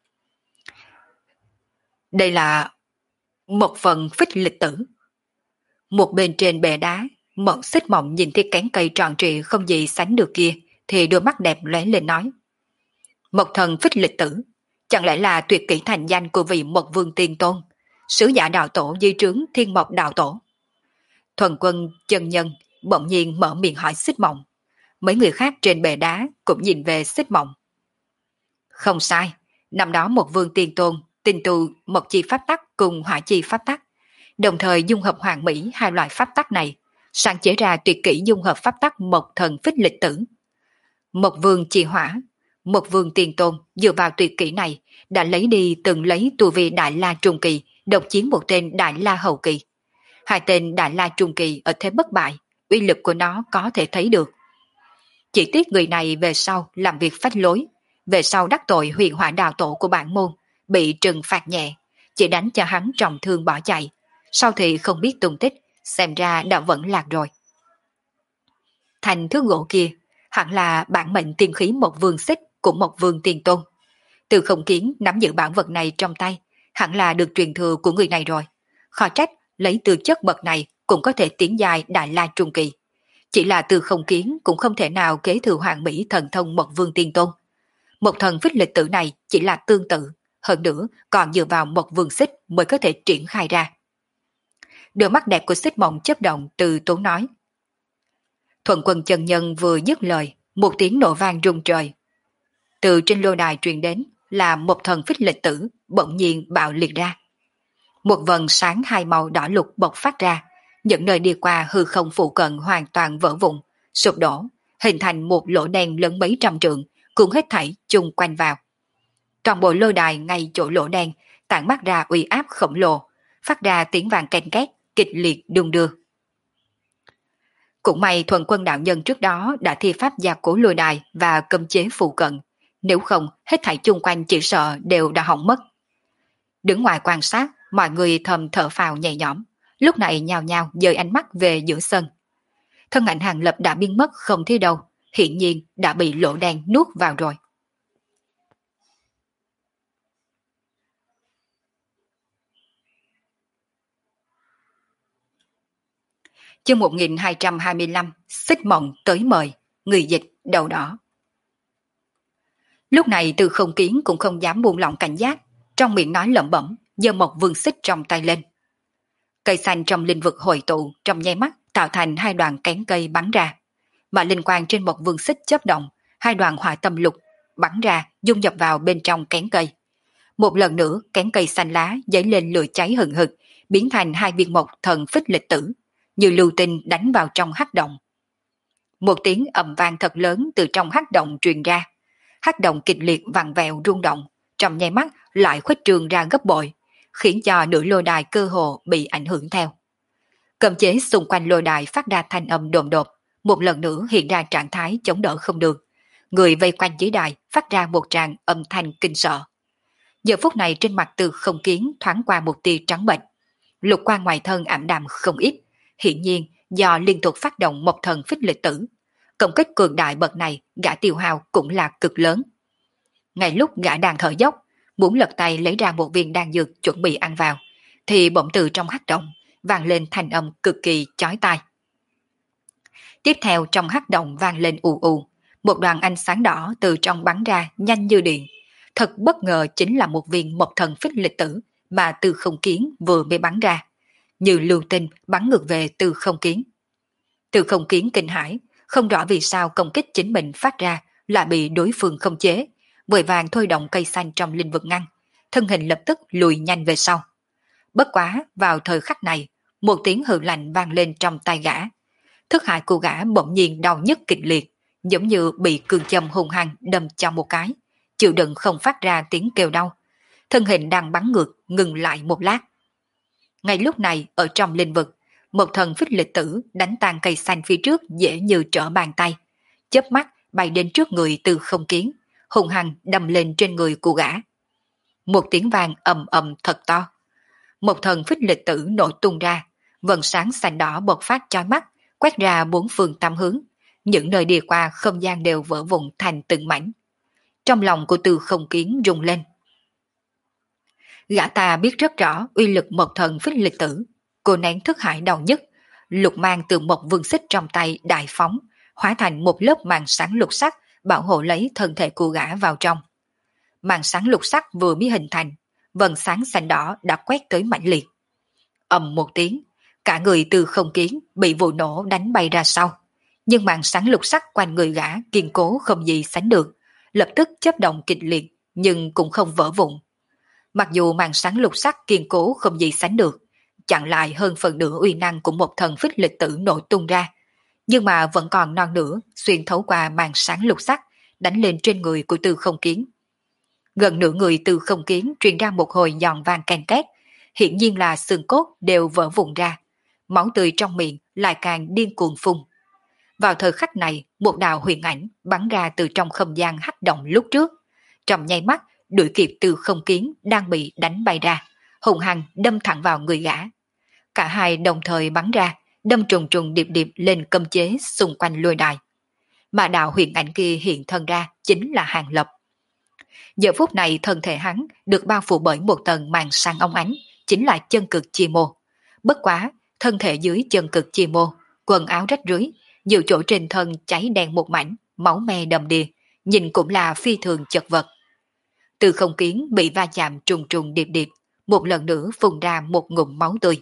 [SPEAKER 1] Đây là một phần phích lịch tử. Một bên trên bệ đá, Mộng Xích Mộng nhìn thấy cánh cây tròn trịa không gì sánh được kia, thì đôi mắt đẹp lóe lên nói: Một thần phích lịch tử, Chẳng lẽ là tuyệt kỹ thành danh của vị Mộc Vương Tiên Tôn, sứ giả đạo tổ di trướng Thiên Mộc đạo tổ? Thuần Quân chân nhân bỗng nhiên mở miệng hỏi Xích Mộng. Mấy người khác trên bệ đá cũng nhìn về Xích Mộng. Không sai, năm đó Mộc Vương Tiên Tôn tinh tu Mộc Chi pháp tắc cùng Hỏa Chi pháp tắc, đồng thời dung hợp hoàn mỹ hai loại pháp tắc này, sáng chế ra tuyệt kỹ dung hợp pháp tắc Mộc Thần Phích Lịch Tử. Mộc Vương Chi Hỏa, Mộc Vương Tiên Tôn dựa vào tuyệt kỹ này đã lấy đi từng lấy tu vi Đại La Trung Kỳ độc chiến một tên Đại La Hậu Kỳ. Hai tên Đại La Trung Kỳ ở thế bất bại, uy lực của nó có thể thấy được. Chỉ tiếc người này về sau làm việc phách lối, về sau đắc tội Huyền Hỏa đạo tổ của bản môn, bị trừng phạt nhẹ, chỉ đánh cho hắn trọng thương bỏ chạy, sau thì không biết tung tích, xem ra đã vẫn lạc rồi. Thành thước gỗ kia, hẳn là bản mệnh tiên khí Mộc Vương Xích của Mộc Vương Tiên Tôn. Từ Không Kiến nắm giữ bản vật này trong tay, hẳn là được truyền thừa của người này rồi. Khó trách, lấy tư chất bậc này cũng có thể tiến dài Đại La Trung Kỳ. Chỉ là Từ Không Kiến cũng không thể nào kế thừa hoàng mỹ thần thông Mộc Vương Tiên Tôn. Một thần phích lịch tử này chỉ là tương tự, hơn nữa còn dựa vào Mộc Vương Xích mới có thể triển khai ra. Đôi mắt đẹp của Xích Mộng chớp động, từ tốn nói. Thuần Quân chân nhân vừa dứt lời, một tiếng nổ vang rung trời. Từ trên lôi đài truyền đến là một thần phích lịch tử bỗng nhiên bạo liệt ra. Một vần sáng hai màu đỏ lục bộc phát ra, những nơi đi qua hư không phụ cận hoàn toàn vỡ vụn, sụp đổ, hình thành một lỗ đen lớn mấy trăm trượng, cuốn hết thảy chung quanh vào. Toàn bộ lôi đài ngay chỗ lỗ đen tản mát ra uy áp khổng lồ, phát ra tiếng vàng ken két, kịch liệt đung đưa. Cũng may Thuần Quân đạo nhân trước đó đã thi pháp gia cố lôi đài và cấm chế phụ cận, nếu không hết thảy chung quanh chỉ sợ đều đã hỏng mất. Đứng ngoài quan sát, mọi người thầm thở phào nhẹ nhõm, lúc này nhao nhao dời ánh mắt về giữa sân. Thân ảnh Hàng Lập đã biến mất không thấy đâu, hiển nhiên đã bị lỗ đen nuốt vào rồi. Chương 1225, Xích Mộng tới mời, người dịch đầu đỏ. Lúc này Từ Không Kiến cũng không dám buông lỏng cảnh giác, trong miệng nói lẩm bẩm, giơ một vương xích trong tay lên. Cây xanh trong linh vực hội tụ trong nháy mắt tạo thành hai đoạn kén cây bắn ra, mà linh quang trên một vương xích chớp động, hai đoạn hỏa tâm lục bắn ra dung nhập vào bên trong kén cây. Một lần nữa kén cây xanh lá dấy lên lửa cháy hừng hực, biến thành hai viên mộc thần phích lịch tử, như lưu tinh đánh vào trong hắc động. Một tiếng ầm vang thật lớn từ trong hắc động truyền ra, hắc động kịch liệt vặn vẹo rung động, trong nháy mắt lại khuếch trương ra gấp bội, khiến cho nửa lôi đài cơ hồ bị ảnh hưởng theo. Cấm chế xung quanh lôi đài phát ra thanh âm đồn đột, một lần nữa hiện ra trạng thái chống đỡ không được. Người vây quanh dưới đài phát ra một tràng âm thanh kinh sợ. Giờ phút này trên mặt Từ Không Kiến thoáng qua một tia trắng bệch, lục quang ngoài thân ảm đạm không ít, hiển nhiên do liên tục phát động một thần phích lịch tử. Công kích cường đại bậc này gã tiêu hao cũng là cực lớn. Ngay lúc gã đang thở dốc, muốn lật tay lấy ra một viên đan dược chuẩn bị ăn vào, thì bỗng từ trong hắc động vang lên thanh âm cực kỳ chói tai. Tiếp theo trong hắc động vang lên ù ù, một đoàn ánh sáng đỏ từ trong bắn ra nhanh như điện. Thật bất ngờ chính là một viên mộc thần phích lịch tử mà Từ Không Kiến vừa mới bắn ra, như lưu tinh bắn ngược về Từ Không Kiến. Từ Không Kiến kinh hãi, không rõ vì sao công kích chính mình phát ra lại bị đối phương không chế, vội vàng thôi động cây xanh trong linh vực ngăn, thân hình lập tức lùi nhanh về sau. Bất quá vào thời khắc này, một tiếng hừ lạnh vang lên trong tai gã. Thức hải của gã bỗng nhiên đau nhức kịch liệt, giống như bị cương châm hung hăng đâm cho một cái, chịu đựng không phát ra tiếng kêu đau. Thân hình đang bắn ngược ngừng lại một lát. Ngay lúc này ở trong linh vực, một thần phích lịch tử đánh tan cây xanh phía trước dễ như trở bàn tay, chớp mắt bay đến trước người Từ Không Kiến, hung hăng đâm lên trên người của gã. Một tiếng vang ầm ầm thật to. Một thần phích lịch tử nổ tung ra, vầng sáng xanh đỏ bộc phát chói mắt, quét ra bốn phương tám hướng, những nơi đi qua không gian đều vỡ vụn thành từng mảnh. Trong lòng của Từ Không Kiến rung lên. Gã ta biết rất rõ uy lực một thần phích lịch tử, cô nén thức hải đau nhất, lục mang từ một vương xích trong tay đại phóng, hóa thành một lớp màn sáng lục sắc bảo hộ lấy thân thể của gã vào trong. màn sáng lục sắc vừa mới hình thành, vầng sáng xanh đỏ đã quét tới mãnh liệt. Ầm một tiếng, cả người Từ Không Kiến bị vụ nổ đánh bay ra sau. Nhưng màn sáng lục sắc quanh người gã kiên cố không gì sánh được, lập tức chớp động kịch liệt nhưng cũng không vỡ vụn. Mặc dù màn sáng lục sắc kiên cố không gì sánh được, chặn lại hơn phần nửa uy năng của một thần phích lịch tử nổ tung ra, nhưng mà vẫn còn non nửa xuyên thấu qua màn sáng lục sắc đánh lên trên người của Từ Không Kiến. Gần nửa người Từ Không Kiến truyền ra một hồi giòn vang ken két, hiển nhiên là xương cốt đều vỡ vụn ra, máu tươi trong miệng lại càng điên cuồng phun. Vào thời khắc này, một đạo huyền ảnh bắn ra từ trong không gian hắc động lúc trước, trong nháy mắt đuổi kịp Từ Không Kiến đang bị đánh bay ra, hùng hăng đâm thẳng vào người gã. Cả hai đồng thời bắn ra, đâm trùng trùng điệp điệp lên cấm chế xung quanh lôi đài. Mà đạo huyền ảnh kia hiện thân ra chính là Hàng Lập. Giờ phút này thân thể hắn được bao phủ bởi một tầng màn sáng óng ánh, chính là chân cực chi mô. Bất quá, thân thể dưới chân cực chi mô, quần áo rách rưới, nhiều chỗ trên thân cháy đen một mảnh, máu me đầm đìa, nhìn cũng là phi thường chật vật. Từ Không Kiến bị va chạm trùng trùng điệp điệp, một lần nữa phun ra một ngụm máu tươi.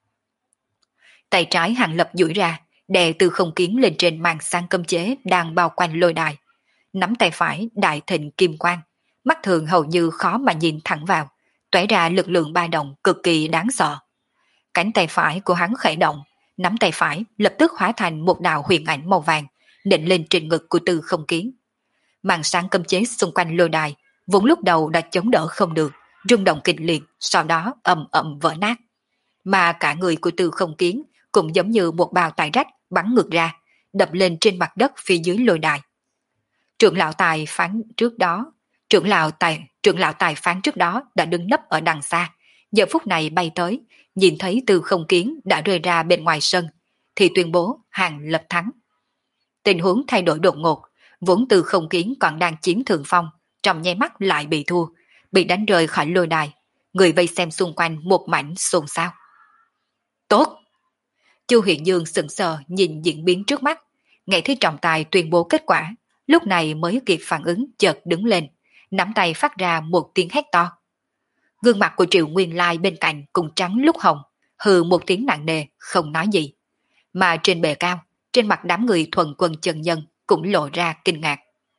[SPEAKER 1] Tay trái Hàng Lập duỗi ra, đè Từ Không Kiến lên trên màn sáng cấm chế đang bao quanh lôi đài. Nắm tay phải đại thịnh kim quang, mắt thường hầu như khó mà nhìn thẳng vào, tóe ra lực lượng ba động cực kỳ đáng sợ. Cánh tay phải của hắn khởi động, nắm tay phải lập tức hóa thành một đạo huyền ảnh màu vàng, định lên trên ngực của Từ Không Kiến. Màn sáng cấm chế xung quanh lôi đài, vốn lúc đầu đã chống đỡ không được, rung động kịch liệt, sau đó ầm ầm vỡ nát. Mà cả người của Từ Không Kiến cũng giống như một bào tải rách bắn ngược ra, đập lên trên mặt đất phía dưới lôi đài. Trưởng lão tài phán trước đó, trưởng lão tài phán trước đó đã đứng nấp ở đằng xa, giờ phút này bay tới, nhìn thấy Từ Không Kiến đã rơi ra bên ngoài sân, thì tuyên bố Hàng Lập thắng. Tình huống thay đổi đột ngột, vốn Từ Không Kiến còn đang chiếm thượng phong, trong nháy mắt lại bị thua, bị đánh rơi khỏi lôi đài, người vây xem xung quanh một mảnh xôn xao. Tốt! Chu Hiện Dương sững sờ nhìn diễn biến trước mắt, nghe thấy trọng tài tuyên bố kết quả, lúc này mới kịp phản ứng, chợt đứng lên, nắm tay phát ra một tiếng hét to. Gương mặt của Triệu Nguyên Lai bên cạnh cùng trắng lúc hồng, hừ một tiếng nặng nề, không nói gì. Mà trên bề cao, trên mặt đám người thuần quân chân nhân cũng lộ ra kinh ngạc.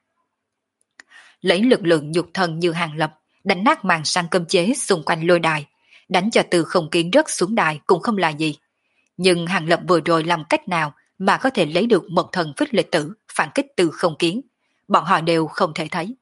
[SPEAKER 1] Lấy lực lượng nhục thân như Hàng Lập, đánh nát màn sang cấm chế xung quanh lôi đài, đánh cho Từ Không Kiến rớt xuống đài cũng không là gì. Nhưng Hàng Lập vừa rồi làm cách nào mà có thể lấy được một thần phích lịch tử phản kích Từ Không Kiến, bọn họ đều không thể thấy.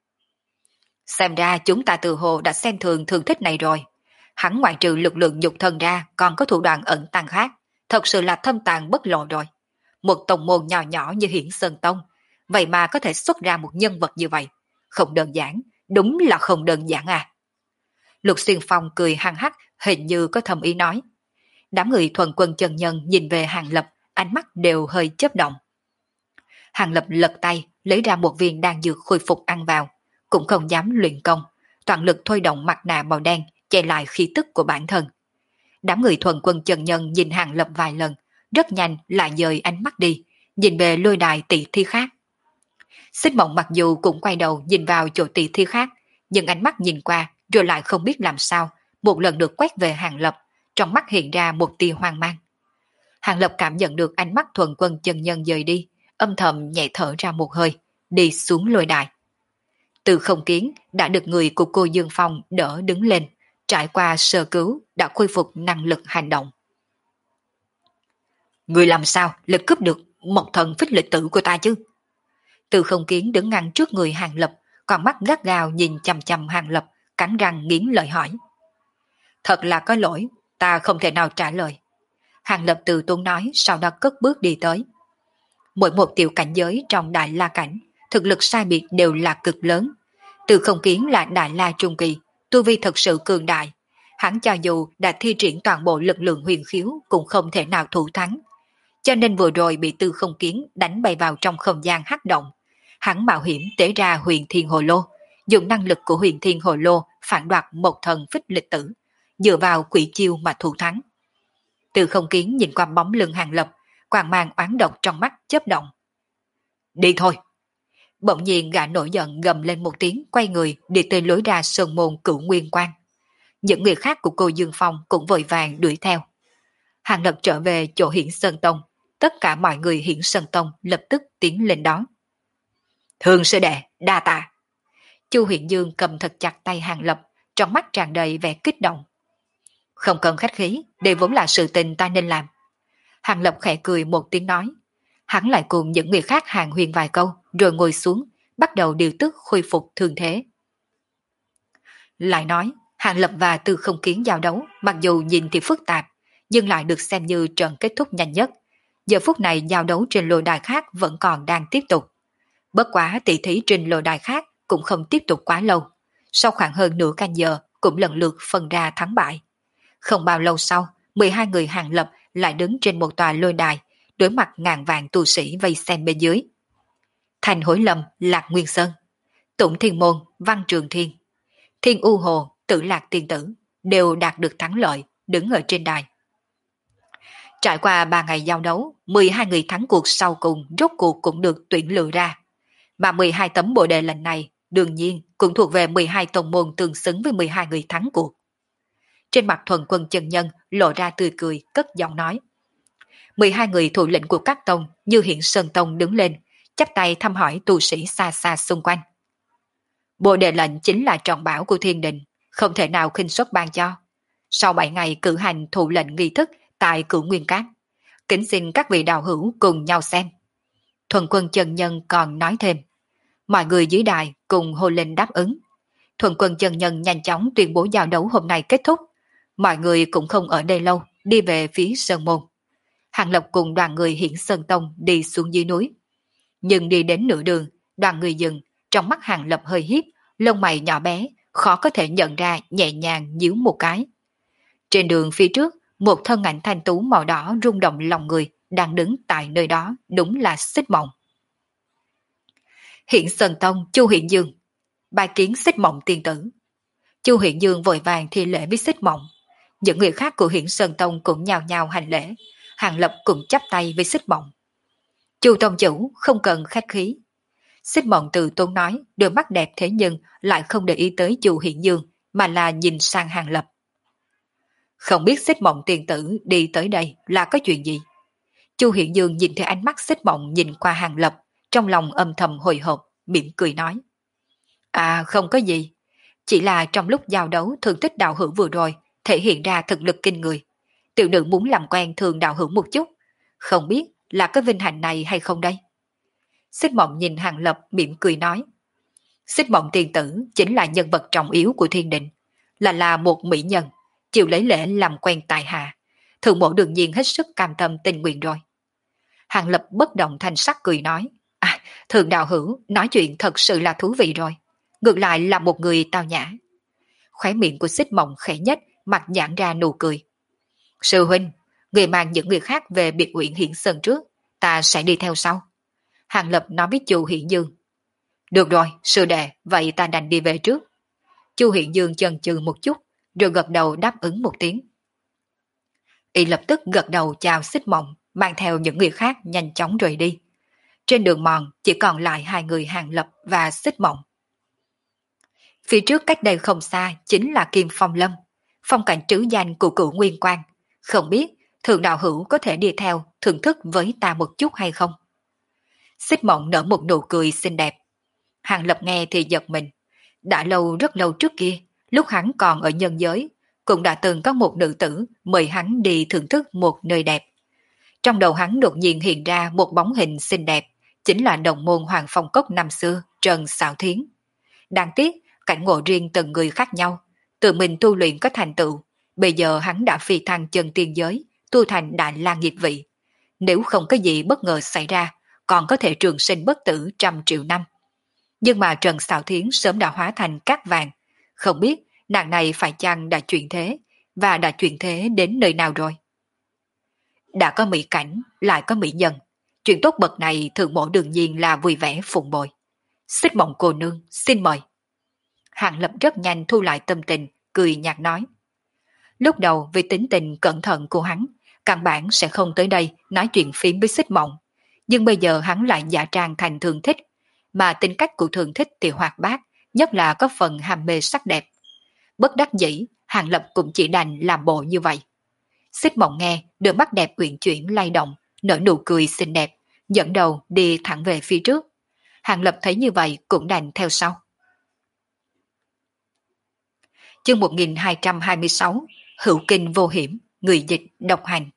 [SPEAKER 1] Xem ra chúng ta từ hồ đã xem thường thương thích này rồi. Hắn ngoại trừ lực lượng nhục thân ra còn có thủ đoạn ẩn tàng khác, thật sự là thâm tàng bất lộ rồi. Một tông môn nhỏ nhỏ như Hiển Sơn Tông, vậy mà có thể xuất ra một nhân vật như vậy. Không đơn giản, đúng là không đơn giản à. Lục Xuyên Phong cười hăng hắc, hình như có thầm ý nói. Đám người thuần quân chân nhân nhìn về Hàng Lập, ánh mắt đều hơi chớp động. Hàng Lập lật tay, lấy ra một viên đan dược khôi phục ăn vào, cũng không dám luyện công, toàn lực thôi động mặt nạ màu đen, che lại khí tức của bản thân. Đám người thuần quân chân nhân nhìn Hàng Lập vài lần, rất nhanh lại dời ánh mắt đi, nhìn về lôi đài tỷ thi khác. Xích Mộng mặc dù cũng quay đầu nhìn vào chỗ tỷ thi khác, nhưng ánh mắt nhìn qua rồi lại không biết làm sao, một lần được quét về Hàng Lập, trong mắt hiện ra một tia hoang mang. Hàng Lập cảm nhận được ánh mắt thuần quân chân nhân dời đi, âm thầm nhẹ thở ra một hơi, đi xuống lôi đài. Từ Không Kiến đã được người của cô Dương Phong đỡ đứng lên, trải qua sơ cứu đã khôi phục năng lực hành động. Người làm sao lực cướp được một thần phích lịch tử của ta chứ? Từ Không Kiến đứng ngăn trước người Hàng Lập, còn mắt gắt gao nhìn chằm chằm Hàng Lập, cắn răng nghiến lợi hỏi. Thật là có lỗi, ta không thể nào trả lời. Hàng Lập từ tốn nói, sau đó cất bước đi tới. Mỗi một tiểu cảnh giới trong Đại La Cảnh, thực lực sai biệt đều là cực lớn. Từ Không Kiến là Đại La Trung Kỳ, tu vi thật sự cường đại. Hắn cho dù đã thi triển toàn bộ lực lượng huyền khiếu cũng không thể nào thủ thắng. Cho nên vừa rồi bị Từ Không Kiến đánh bay vào trong không gian hắc động. Hắn mạo hiểm tế ra huyền thiên hồ lô, dùng năng lực của huyền thiên hồ lô phản đoạt một thần phích lịch tử, dựa vào quỷ chiêu mà thủ thắng. Từ Không Kiến nhìn qua bóng lưng Hàng Lập, quang mang oán độc trong mắt chớp động. Đi thôi. Bỗng nhiên gã nổi giận gầm lên một tiếng, quay người đi tới lối ra sơn môn Cửu Nguyên Quan. Những người khác của cô Dương Phong cũng vội vàng đuổi theo. Hàng Lập trở về chỗ Hiển Sơn Tông, tất cả mọi người Hiển Sơn Tông lập tức tiến lên đón. Thường sư đệ, đa tạ. Chu Hiện Dương cầm thật chặt tay Hàng Lập, trong mắt tràn đầy vẻ kích động. Không cần khách khí, đây vốn là sự tình ta nên làm. Hàng Lập khẽ cười một tiếng nói. Hắn lại cùng những người khác hàn huyên vài câu, rồi ngồi xuống, bắt đầu điều tức khôi phục thương thế. Lại nói, Hàng Lập và Tư Không Kiến giao đấu, mặc dù nhìn thì phức tạp, nhưng lại được xem như trận kết thúc nhanh nhất. Giờ phút này giao đấu trên lôi đài khác vẫn còn đang tiếp tục. Bất quá tỷ thí trên lôi đài khác cũng không tiếp tục quá lâu. Sau khoảng hơn nửa canh giờ cũng lần lượt phân ra thắng bại. Không bao lâu sau, 12 người Hàng Lập lại đứng trên một tòa lôi đài, đối mặt ngàn vạn tu sĩ vây xem bên dưới. Thành Hối Lâm, Lạc Nguyên Sơn, Tụng Thiên Môn, Văn Trường Thiên, Thiên U Hồ, Tử Lạc Tiên Tử đều đạt được thắng lợi, đứng ở trên đài. Trải qua 3 ngày giao đấu, 12 người thắng cuộc sau cùng rốt cuộc cũng được tuyển lựa ra. Mà 12 tấm bồ đề lần này, đương nhiên cũng thuộc về 12 tông môn tương xứng với 12 người thắng cuộc. Trên mặt Thuần Quân chân nhân lộ ra tươi cười, cất giọng nói. 12 người thủ lĩnh của các tông như Hiển Sơn Tông đứng lên, chắp tay thăm hỏi tu sĩ xa xa xung quanh. Bồ đề lệnh chính là trọng bảo của thiên đình, không thể nào khinh suất ban cho. Sau 7 ngày cử hành thụ lệnh nghi thức tại Cửu Nguyên Cát, kính xin các vị đạo hữu cùng nhau xem. Thuần Quân chân nhân còn nói thêm. Mọi người dưới đài cùng hô lên đáp ứng. Thuần Quân chân nhân nhanh chóng tuyên bố giao đấu hôm nay kết thúc. Mọi người cũng không ở đây lâu, đi về phía Sơn Môn. Hàng Lập cùng đoàn người Hiển Sơn Tông đi xuống dưới núi. Nhưng đi đến nửa đường, đoàn người dừng, trong mắt Hàng Lập hơi hiếp, lông mày nhỏ bé, khó có thể nhận ra, nhẹ nhàng nhíu một cái. Trên đường phía trước, một thân ảnh thanh tú màu đỏ rung động lòng người, đang đứng tại nơi đó, đúng là Xích Mộng. Hiển Sơn Tông, Chu Hiện Dương, bài kiến Xích Mộng tiên tử. Chu Hiện Dương vội vàng thi lễ với Xích Mộng. Những người khác của Hiển Sơn Tông cũng nhào nhào hành lễ. Hàng Lập cũng chắp tay với Xích Mộng. Chu tông chủ không cần khách khí. Xích Mộng từ tốn nói, đôi mắt đẹp thế nhưng lại không để ý tới Chu Hiện Dương, mà là nhìn sang Hàng Lập. Không biết Xích Mộng tiền tử đi tới đây là có chuyện gì? Chu Hiện Dương nhìn thấy ánh mắt Xích Mộng nhìn qua Hàng Lập, trong lòng âm thầm hồi hộp, mỉm cười nói. À không có gì, chỉ là trong lúc giao đấu thường thích đạo hữu vừa rồi, thể hiện ra thực lực kinh người. Tiểu nữ muốn làm quen thường đạo hữu một chút, không biết là có vinh hạnh này hay không đây? Xích Mộng nhìn Hàng Lập mỉm cười nói. Xích Mộng tiền tử chính là nhân vật trọng yếu của thiên định, là một mỹ nhân, chịu lấy lễ làm quen tài hạ. Thượng mộ đương nhiên hết sức cam tâm tình nguyện rồi. Hàng Lập bất động thanh sắc cười nói. À, thường đạo hữu nói chuyện thật sự là thú vị rồi. Ngược lại là một người tao nhã. Khóe miệng của Xích Mộng khẽ nhất, mặt giãn ra nụ cười. Sư huynh, người mang những người khác về biệt uyển Hiển Sơn trước, ta sẽ đi theo sau. Hàng Lập nói với Chu Hiện Dương. Được rồi, sư đệ, vậy ta đành đi về trước. Chu Hiện Dương chần chừ một chút, rồi gật đầu đáp ứng một tiếng. Y lập tức gật đầu chào Xích Mộng, mang theo những người khác nhanh chóng rời đi. Trên đường mòn chỉ còn lại 2 người Hàng Lập và Xích Mộng. Phía trước cách đây không xa chính là Kim Phong Lâm, phong cảnh trứ danh của Cửu Nguyên Quan. Không biết Thượng đạo hữu có thể đi theo thưởng thức với ta một chút hay không? Xích Mộng nở một nụ cười xinh đẹp. Hàng Lập nghe thì giật mình. Đã lâu rất lâu trước kia, lúc hắn còn ở nhân giới, cũng đã từng có một nữ tử mời hắn đi thưởng thức một nơi đẹp. Trong đầu hắn đột nhiên hiện ra một bóng hình xinh đẹp, chính là đồng môn Hoàng Phong Cốc năm xưa, Trần Xảo Thiến. Đáng tiếc, cảnh ngộ riêng từng người khác nhau, tự mình tu luyện có thành tựu, bây giờ hắn đã phi thăng chân tiên giới, tu thành Đại La nghiệp vị. Nếu không có gì bất ngờ xảy ra, còn có thể trường sinh bất tử 100 triệu năm. Nhưng mà Trần Xảo Thiến sớm đã hóa thành cát vàng, không biết nàng này phải chăng đã chuyển thế, và đã chuyển thế đến nơi nào rồi. Đã có mỹ cảnh, lại có mỹ nhân, chuyện tốt bậc này thượng mộ đương nhiên là vui vẻ phụng bồi. Xích Mộng cô nương, xin mời. Hàng Lập rất nhanh thu lại tâm tình, cười nhạt nói. Lúc đầu vì tính tình cẩn thận của hắn, căn bản sẽ không tới đây nói chuyện phím với Xích Mộng, nhưng bây giờ hắn lại giả trang thành thương thích, mà tính cách của Thường Thích thì hoạt bát, nhất là có phần ham mê sắc đẹp. Bất đắc dĩ, Hàng Lập cũng chỉ đành làm bộ như vậy. Xích Mộng nghe, đôi mắt đẹp uyển chuyển lay động, nở nụ cười xinh đẹp, dẫn đầu đi thẳng về phía trước. Hàng Lập thấy như vậy cũng đành theo sau. Chương 1226, Hữu Kinh Vô Hiểm, người dịch độc hành.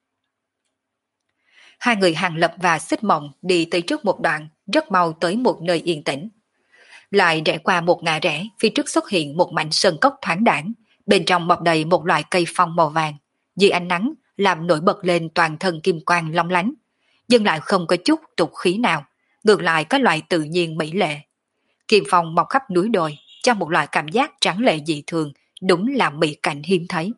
[SPEAKER 1] Hai người Hàng Lập và Xích Mộng đi tới trước một đoạn, rất mau tới một nơi yên tĩnh. Lại rẽ qua một ngã rẽ, phía trước xuất hiện một mảnh sơn cốc thoáng đãng, bên trong mọc đầy một loại cây phong màu vàng, dưới ánh nắng làm nổi bật lên toàn thân kim quang long lánh, nhưng lại không có chút tục khí nào, ngược lại có loại tự nhiên mỹ lệ. Kim phong mọc khắp núi đồi, cho một loại cảm giác tráng lệ dị thường, đúng là mỹ cảnh hiếm thấy.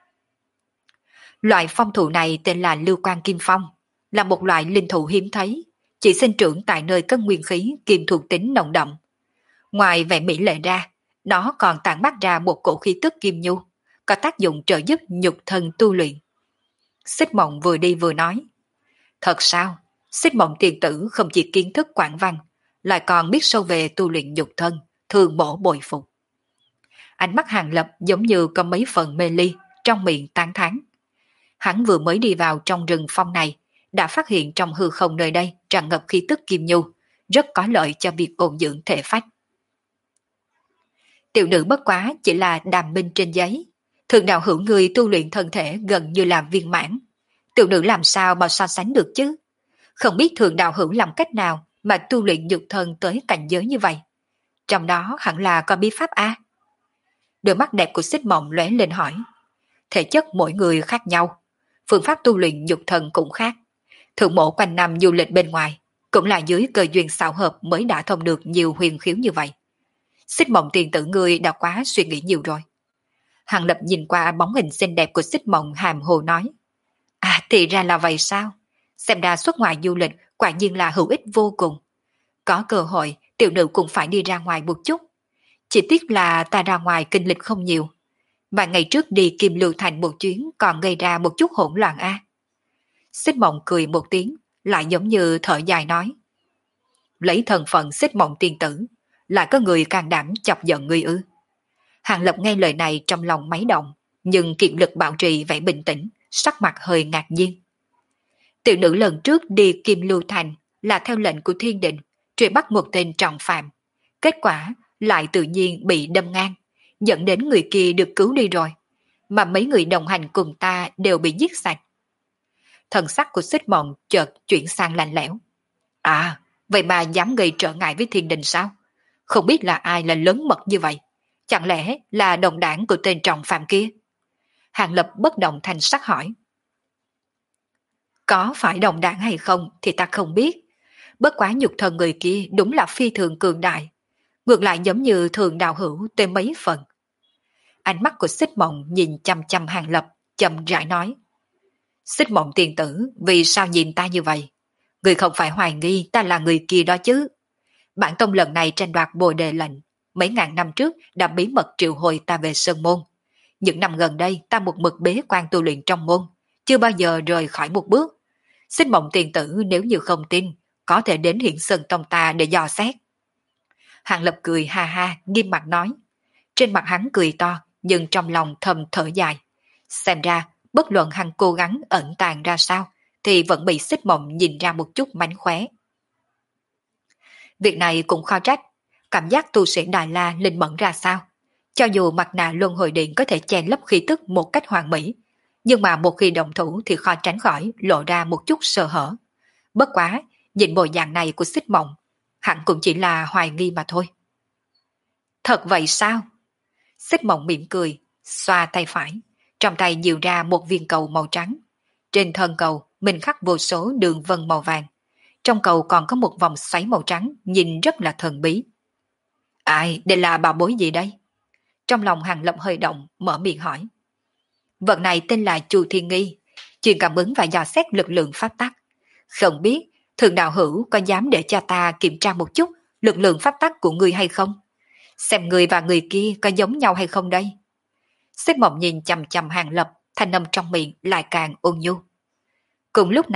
[SPEAKER 1] Loại phong thụ này tên là Lưu Quan Kim Phong, là một loại linh thụ hiếm thấy, chỉ sinh trưởng tại nơi có nguyên khí kim thuộc tính nồng đậm. Ngoài vẻ mỹ lệ ra, nó còn tản mát ra một cổ khí tức kim nhu, có tác dụng trợ giúp nhục thân tu luyện. Xích Mộng vừa đi vừa nói, thật sao, Xích Mộng tiền tử không chỉ kiến thức quảng văn, lại còn biết sâu về tu luyện nhục thân, thường bổ bội phục. Ánh mắt Hàng Lập giống như có mấy phần mê ly, trong miệng tán thán. Hắn vừa mới đi vào trong rừng phong này, đã phát hiện trong hư không nơi đây tràn ngập khí tức kim nhu, rất có lợi cho việc ổn dưỡng thể phách. Tiểu nữ bất quá chỉ là đàm binh trên giấy, thường đạo hữu người tu luyện thân thể gần như là viên mãn. Tiểu nữ làm sao mà so sánh được chứ? Không biết thường đạo hữu làm cách nào mà tu luyện nhục thân tới cảnh giới như vậy. Trong đó hẳn là có bí pháp A. Đôi mắt đẹp của Xích Mộng lóe lên hỏi. Thể chất mỗi người khác nhau, phương pháp tu luyện nhục thân cũng khác. Thượng mộ quanh năm du lịch bên ngoài, cũng là dưới cơ duyên xảo hợp mới đã thông được nhiều huyền khiếu như vậy. Xích Mộng tiền tử ngươi đã quá suy nghĩ nhiều rồi. Hàng Lập nhìn qua bóng hình xinh đẹp của Xích Mộng hàm hồ nói. À thì ra là vậy sao? Xem ra xuất ngoại du lịch quả nhiên là hữu ích vô cùng. Có cơ hội tiểu nữ cũng phải đi ra ngoài một chút. Chỉ tiếc là ta ra ngoài kinh lịch không nhiều. Và ngày trước đi Kim Lưu Thành một chuyến còn gây ra một chút hỗn loạn a. Xích Mộng cười một tiếng, lại giống như thở dài nói. Lấy thân phận Xích Mộng tiên tử, lại có người can đảm chọc giận ngươi ư? Hàng Lập nghe lời này trong lòng máy động, nhưng kiệt lực bảo trì vẻ bình tĩnh, sắc mặt hơi ngạc nhiên. Tiểu nữ lần trước đi Kim Lưu Thành là theo lệnh của thiên định, truy bắt một tên trọng phạm. Kết quả lại tự nhiên bị đâm ngang, dẫn đến người kia được cứu đi rồi, mà mấy người đồng hành cùng ta đều bị giết sạch. Thần sắc của Xích Mộng chợt chuyển sang lạnh lẽo. À, vậy mà dám gây trở ngại với thiên đình sao? Không biết là ai là lớn mật như vậy? Chẳng lẽ là đồng đảng của tên trọng phạm kia? Hàng Lập bất động thanh sắc hỏi. Có phải đồng đảng hay không thì ta không biết. Bất quá nhục thân người kia đúng là phi thường cường đại. Ngược lại giống như thường đạo hữu tới mấy phần. Ánh mắt của Xích Mộng nhìn chăm chăm Hàng Lập, chậm rãi nói. Xích Mộng tiền tử, vì sao nhìn ta như vậy? Người không phải hoài nghi ta là người kia đó chứ. Bản tông lần này tranh đoạt bồ đề lệnh, mấy ngàn năm trước đã bí mật triệu hồi ta về Sơn Môn. Những năm gần đây ta một mực bế quan tu luyện trong môn, chưa bao giờ rời khỏi một bước. Xích Mộng tiền tử nếu như không tin, có thể đến Hiển Sơn Tông ta để dò xét. Hàng Lập cười ha ha, nghiêm mặt nói. Trên mặt hắn cười to, nhưng trong lòng thầm thở dài. Xem ra, bất luận hắn cố gắng ẩn tàng ra sao, thì vẫn bị Xích Mộng nhìn ra một chút mánh khóe. Việc này cũng khó trách, cảm giác tu sĩ Đại La linh mẫn ra sao. Cho dù mặt nạ luân hồi điện có thể che lấp khí tức một cách hoàn mỹ, nhưng mà một khi động thủ thì khó tránh khỏi lộ ra một chút sơ hở. Bất quá, nhìn bộ dạng này của Xích Mộng, hẳn cũng chỉ là hoài nghi mà thôi. Thật vậy sao? Xích Mộng mỉm cười, xoa tay phải, trong tay nhiều ra một viên cầu màu trắng. Trên thân cầu, mình khắc vô số đường vân màu vàng. Trong cầu còn có một vòng xoáy màu trắng, nhìn rất là thần bí. Ai, đây là bảo bối gì đây? Trong lòng Hàng Lập hơi động, mở miệng hỏi. Vật này tên là Chu Thiên Nghi, truyền cảm ứng và dò xét lực lượng pháp tắc. Không biết, thường đạo hữu có dám để cho ta kiểm tra một chút lực lượng pháp tắc của người hay không? Xem người và người kia có giống nhau hay không đây? Xích Mộng nhìn chằm chằm Hàng Lập, thanh âm trong miệng lại càng ôn nhu. Cùng lúc này,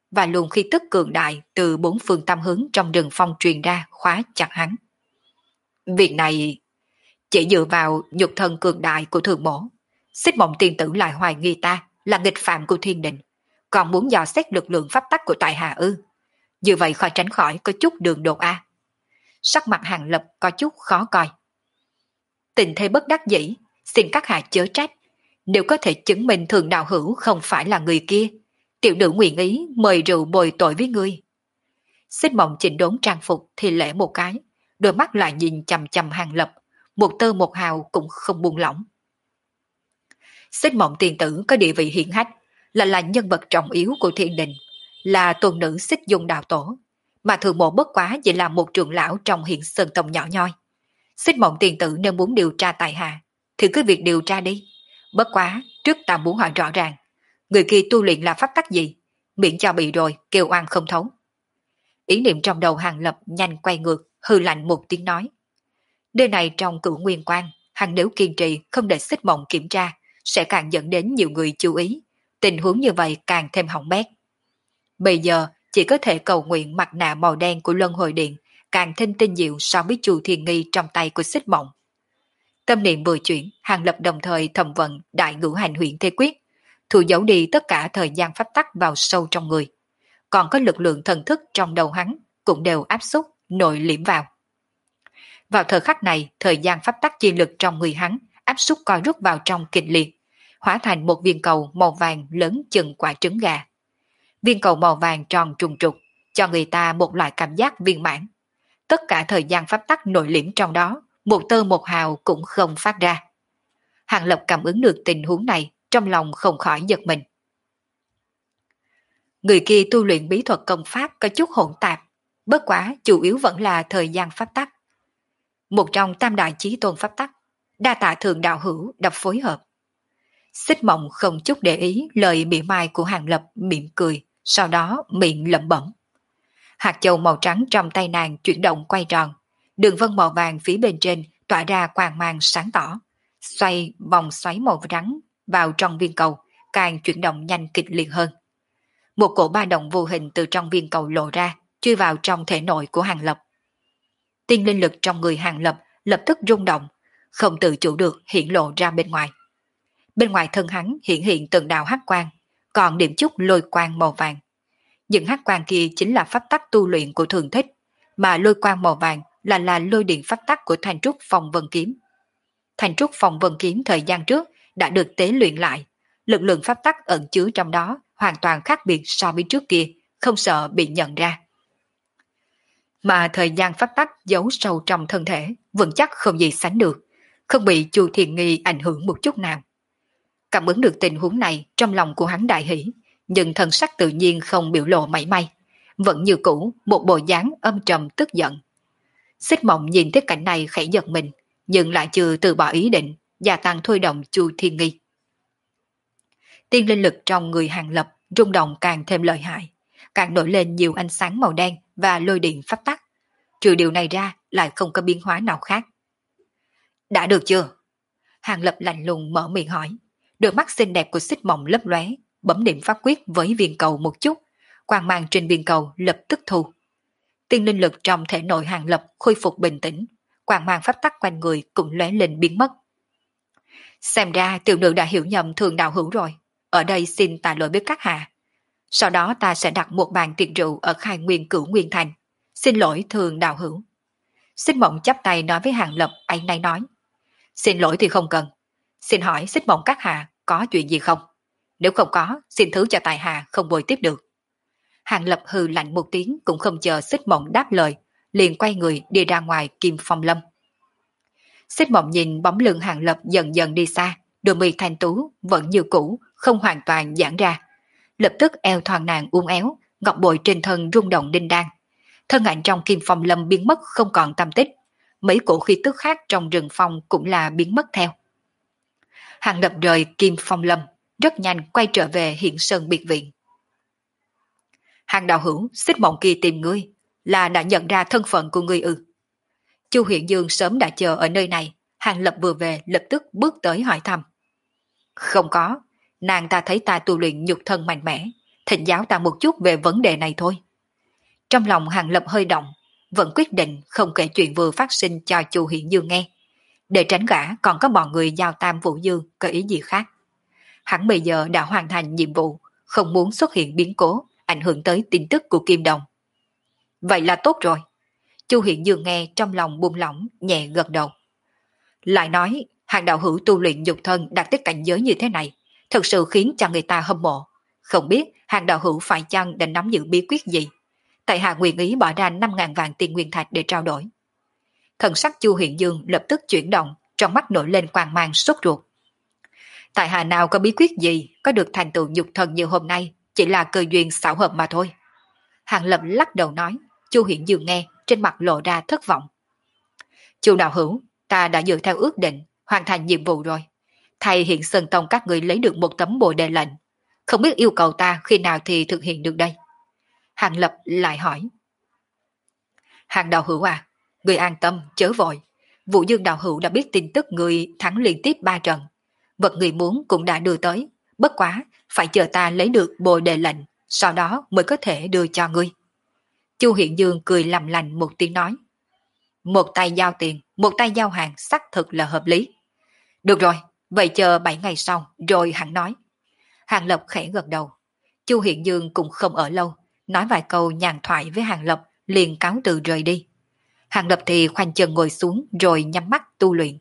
[SPEAKER 1] và luồng khí tức cường đại từ bốn phương tám hướng trong rừng phong truyền ra khóa chặt hắn. Việc này chỉ dựa vào nhục thân cường đại của thường mổ, Xích Mộng tiên tử lại hoài nghi ta là nghịch phạm của thiên đình, còn muốn dò xét lực lượng pháp tắc của tại hạ ư? Như vậy khỏi tránh khỏi có chút đường đột a. Sắc mặt Hàng Lập có chút khó coi. Tình thế bất đắc dĩ, xin các hạ chớ trách. Nếu có thể chứng minh Thường đạo hữu không phải là người kia, tiểu nữ nguyện ý mời rượu bồi tội với ngươi. Xích Mộng chỉnh đốn trang phục thì lễ một cái, đôi mắt lại nhìn chằm chằm Hàng Lập, một tơ một hào cũng không buông lỏng. Xích Mộng tiền tử có địa vị hiển hách, là nhân vật trọng yếu của thiên đình, là tôn nữ Xích Dung đạo tổ, mà Thường mộ bất quá chỉ là một trưởng lão trong Hiện Sơn Tông nhỏ nhoi. Xích Mộng tiền tử nếu muốn điều tra tại hạ, thì cứ việc điều tra đi. Bất quá, trước ta muốn hỏi rõ ràng, người kia tu luyện là pháp tắc gì, miễn cho bị rồi kêu oan không thấu. Ý niệm trong đầu Hàng Lập nhanh quay ngược, hư lạnh một tiếng nói. Nơi này trong Cửu Nguyên Quan, hắn nếu kiên trì không để Xích Mộng kiểm tra, sẽ càng dẫn đến nhiều người chú ý, tình huống như vậy càng thêm hỏng bét. Bây giờ chỉ có thể cầu nguyện mặt nạ màu đen của Luân Hồi Điện càng thêm tinh diệu so với Chu Thiên Nghi trong tay của Xích Mộng. Tâm niệm vừa chuyển, Hàng Lập đồng thời thầm vận Đại Ngũ Hành Huyễn Thế Quyết, thu giấu đi tất cả thời gian pháp tắc vào sâu trong người. Còn có lực lượng thần thức trong đầu hắn cũng đều áp xúc, nội liễm vào. Vào thời khắc này, thời gian pháp tắc chi lực trong người hắn áp xúc co rút vào trong kịch liệt, hóa thành một viên cầu màu vàng lớn chừng quả trứng gà. Viên cầu màu vàng tròn trùng trục, cho người ta một loại cảm giác viên mãn. Tất cả thời gian pháp tắc nội liễm trong đó, một tơ một hào cũng không phát ra. Hàng Lập cảm ứng được tình huống này, trong lòng không khỏi giật mình. Người kia tu luyện bí thuật công pháp có chút hỗn tạp, bất quá chủ yếu vẫn là thời gian pháp tắc. Một trong tam đại chí tôn pháp tắc, đa tạ Thường đạo hữu đập phối hợp. Xích Mộng không chút để ý lời mỉa mai của Hàng Lập, mỉm cười, sau đó miệng lẩm bẩm. Hạt châu màu trắng trong tay nàng chuyển động quay tròn, đường vân màu vàng phía bên trên tỏa ra quang mang sáng tỏ, xoay vòng xoáy màu trắng vào trong viên cầu, càng chuyển động nhanh kịch liệt hơn. Một cổ ba động vô hình từ trong viên cầu lộ ra, chui vào trong thể nội của Hàng Lập. Tiên linh lực trong người Hàng Lập lập tức rung động, không tự chủ được hiện lộ ra bên ngoài. Bên ngoài thân hắn hiện từng đạo hắc quang, còn điểm chút lôi quang màu vàng. Những hắc quang kia chính là pháp tắc tu luyện của Thường Thích, mà lôi quang màu vàng là lôi điện pháp tắc của Thanh Trúc Phong Vân Kiếm. Thanh Trúc Phong Vân Kiếm thời gian trước đã được tế luyện lại, lực lượng pháp tắc ẩn chứa trong đó hoàn toàn khác biệt so với trước kia, không sợ bị nhận ra. Mà thời gian pháp tắc giấu sâu trong thân thể, vững chắc không gì sánh được, không bị Chu Thiên Nghi ảnh hưởng một chút nào. Cảm ứng được tình huống này, trong lòng của hắn đại hỉ, nhưng thần sắc tự nhiên không biểu lộ mảy may, vẫn như cũ một bộ dáng âm trầm tức giận. Xích Mộng nhìn thấy cảnh này khẽ giật mình, nhưng lại chưa từ bỏ ý định, gia tăng thôi động Chu Thiên Nghi. Tiên linh lực trong người Hàng Lập rung động càng thêm lợi hại, càng nổi lên nhiều ánh sáng màu đen và lôi điện pháp tắc. Trừ điều này ra lại không có biến hóa nào khác. Đã được chưa? Hàng Lập lạnh lùng mở miệng hỏi. Đôi mắt xinh đẹp của Xích Mộng lấp lóe, bấm điểm pháp quyết với viên cầu một chút, quang mang trên viên cầu lập tức thu. Tiên linh lực trong thể nội Hàng Lập khôi phục bình tĩnh, quang mang pháp tắc quanh người cũng lóe lên biến mất. Xem ra tiểu nữ đã hiểu nhầm Thường đạo hữu rồi, ở đây xin tạ lỗi với các hạ. Sau đó ta sẽ đặt một bàn tiệc rượu ở Khai Nguyên Cửu Nguyên Thành. Xin lỗi Thường đạo hữu. Xích Mộng chắp tay nói với Hàng Lập, áy náy nói. Xin lỗi thì không cần. Xin hỏi Xích Mộng các hạ có chuyện gì không? Nếu không có, xin thứ cho tại hạ không bồi tiếp được. Hàng Lập hừ lạnh một tiếng cũng không chờ Xích Mộng đáp lời, liền quay người đi ra ngoài Kim Phong Lâm. Xích Mộng nhìn bóng lưng Hàng Lập dần dần đi xa, đôi mi thanh tú vẫn như cũ, không hoàn toàn giãn ra. Lập tức eo thon nàng uốn éo, ngọc bội trên thân rung động đinh đan. Thân ảnh trong Kim Phong Lâm biến mất không còn tăm tích, mấy cổ khí tức khác trong rừng phong cũng là biến mất theo. Hàng Lập rời Kim Phong Lâm, rất nhanh quay trở về Hiện Sơn biệt viện. Hàng đạo hữu, Xích Mộng kia tìm ngươi, là đã nhận ra thân phận của ngươi ư? Chu Hiện Dương sớm đã chờ ở nơi này, Hàng Lập vừa về lập tức bước tới hỏi thăm. Không có, nàng ta thấy ta tu luyện nhục thân mạnh mẽ, thỉnh giáo ta một chút về vấn đề này thôi. Trong lòng Hàng Lập hơi động, vẫn quyết định không kể chuyện vừa phát sinh cho Chu Hiện Dương nghe, để tránh gã còn có bọn người giao Tam Vũ Dương có ý gì khác. Hắn bây giờ đã hoàn thành nhiệm vụ, không muốn xuất hiện biến cố, ảnh hưởng tới tin tức của Kim Đồng. Vậy là tốt rồi. Chu Hiện Dương nghe trong lòng buông lỏng, nhẹ gật đầu. Lại nói, Hàng đạo hữu tu luyện nhục thân đạt tới cảnh giới như thế này, thực sự khiến cho người ta hâm mộ. Không biết Hàng đạo hữu phải chăng đã nắm giữ bí quyết gì? Tại hạ nguyện ý bỏ ra 5.000 vạn tiền nguyên thạch để trao đổi. Thần sắc Chu Hiện Dương lập tức chuyển động, trong mắt nổi lên quang mang sốt ruột. Tại hạ nào có bí quyết gì, có được thành tựu nhục thân như hôm nay, chỉ là cơ duyên xảo hợp mà thôi. Hàng Lập lắc đầu nói. Chu Hiện Dương nghe, trên mặt lộ ra thất vọng. Chu đạo hữu, ta đã dựa theo ước định, hoàn thành nhiệm vụ rồi. Thầy Hiện Sơn Tông các người lấy được một tấm bồ đề lệnh. Không biết yêu cầu ta khi nào thì thực hiện được đây? Hàng Lập lại hỏi. Hàng đạo hữu à, người an tâm, chớ vội. Vũ Dương đạo hữu đã biết tin tức người thắng liên tiếp 3 trận. Vật người muốn cũng đã đưa tới, bất quá, phải chờ ta lấy được bồ đề lệnh, sau đó mới có thể đưa cho ngươi. Chu Hiện Dương cười làm lành một tiếng nói. Một tay giao tiền, một tay giao hàng xác thực là hợp lý. Được rồi, vậy chờ 7 ngày sau, rồi hắn nói. Hàng Lập khẽ gật đầu. Chu Hiện Dương cũng không ở lâu, nói vài câu nhàn thoại với Hàng Lập, liền cáo từ rời đi. Hàng Lập thì khoanh chân ngồi xuống rồi nhắm mắt tu luyện.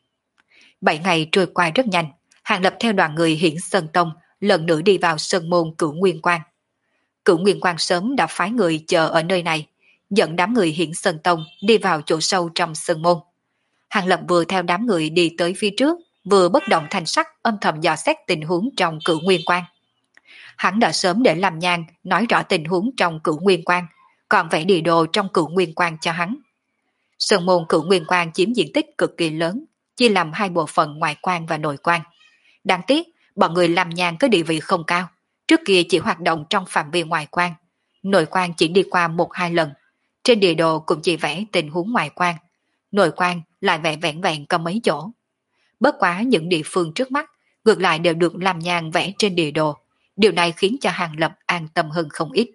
[SPEAKER 1] 7 ngày trôi qua rất nhanh, Hàng Lập theo đoàn người Hiển Sơn Tông lần nữa đi vào sơn môn Cửu Nguyên Quan. Cửu Nguyên Quan sớm đã phái người chờ ở nơi này, dẫn đám người Hiển Sơn Tông đi vào chỗ sâu trong sơn môn. Hàng Lập vừa theo đám người đi tới phía trước, vừa bất động thanh sắc âm thầm dò xét tình huống trong Cửu Nguyên Quan. Hắn đã sớm để làm nhang nói rõ tình huống trong Cửu Nguyên Quan, còn vẽ địa đồ trong Cửu Nguyên Quan cho hắn. Sơn môn Cửu Nguyên Quan chiếm diện tích cực kỳ lớn, chia làm 2 bộ phận ngoại quan và nội quan. Đáng tiếc, bọn người làm nhang có địa vị không cao, trước kia chỉ hoạt động trong phạm vi ngoại quan, nội quan chỉ đi qua 1-2 lần. Trên địa đồ cũng chỉ vẽ tình huống ngoại quan, nội quan lại vẽ vẹn vẹn có mấy chỗ. Bất quá những địa phương trước mắt ngược lại đều được làm nhang vẽ trên địa đồ, điều này khiến cho Hàng Lập an tâm hơn không ít.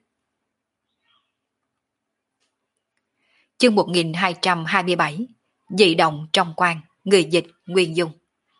[SPEAKER 1] Chương 1227 Dị động trong quan, người dịch Nguyên Dung.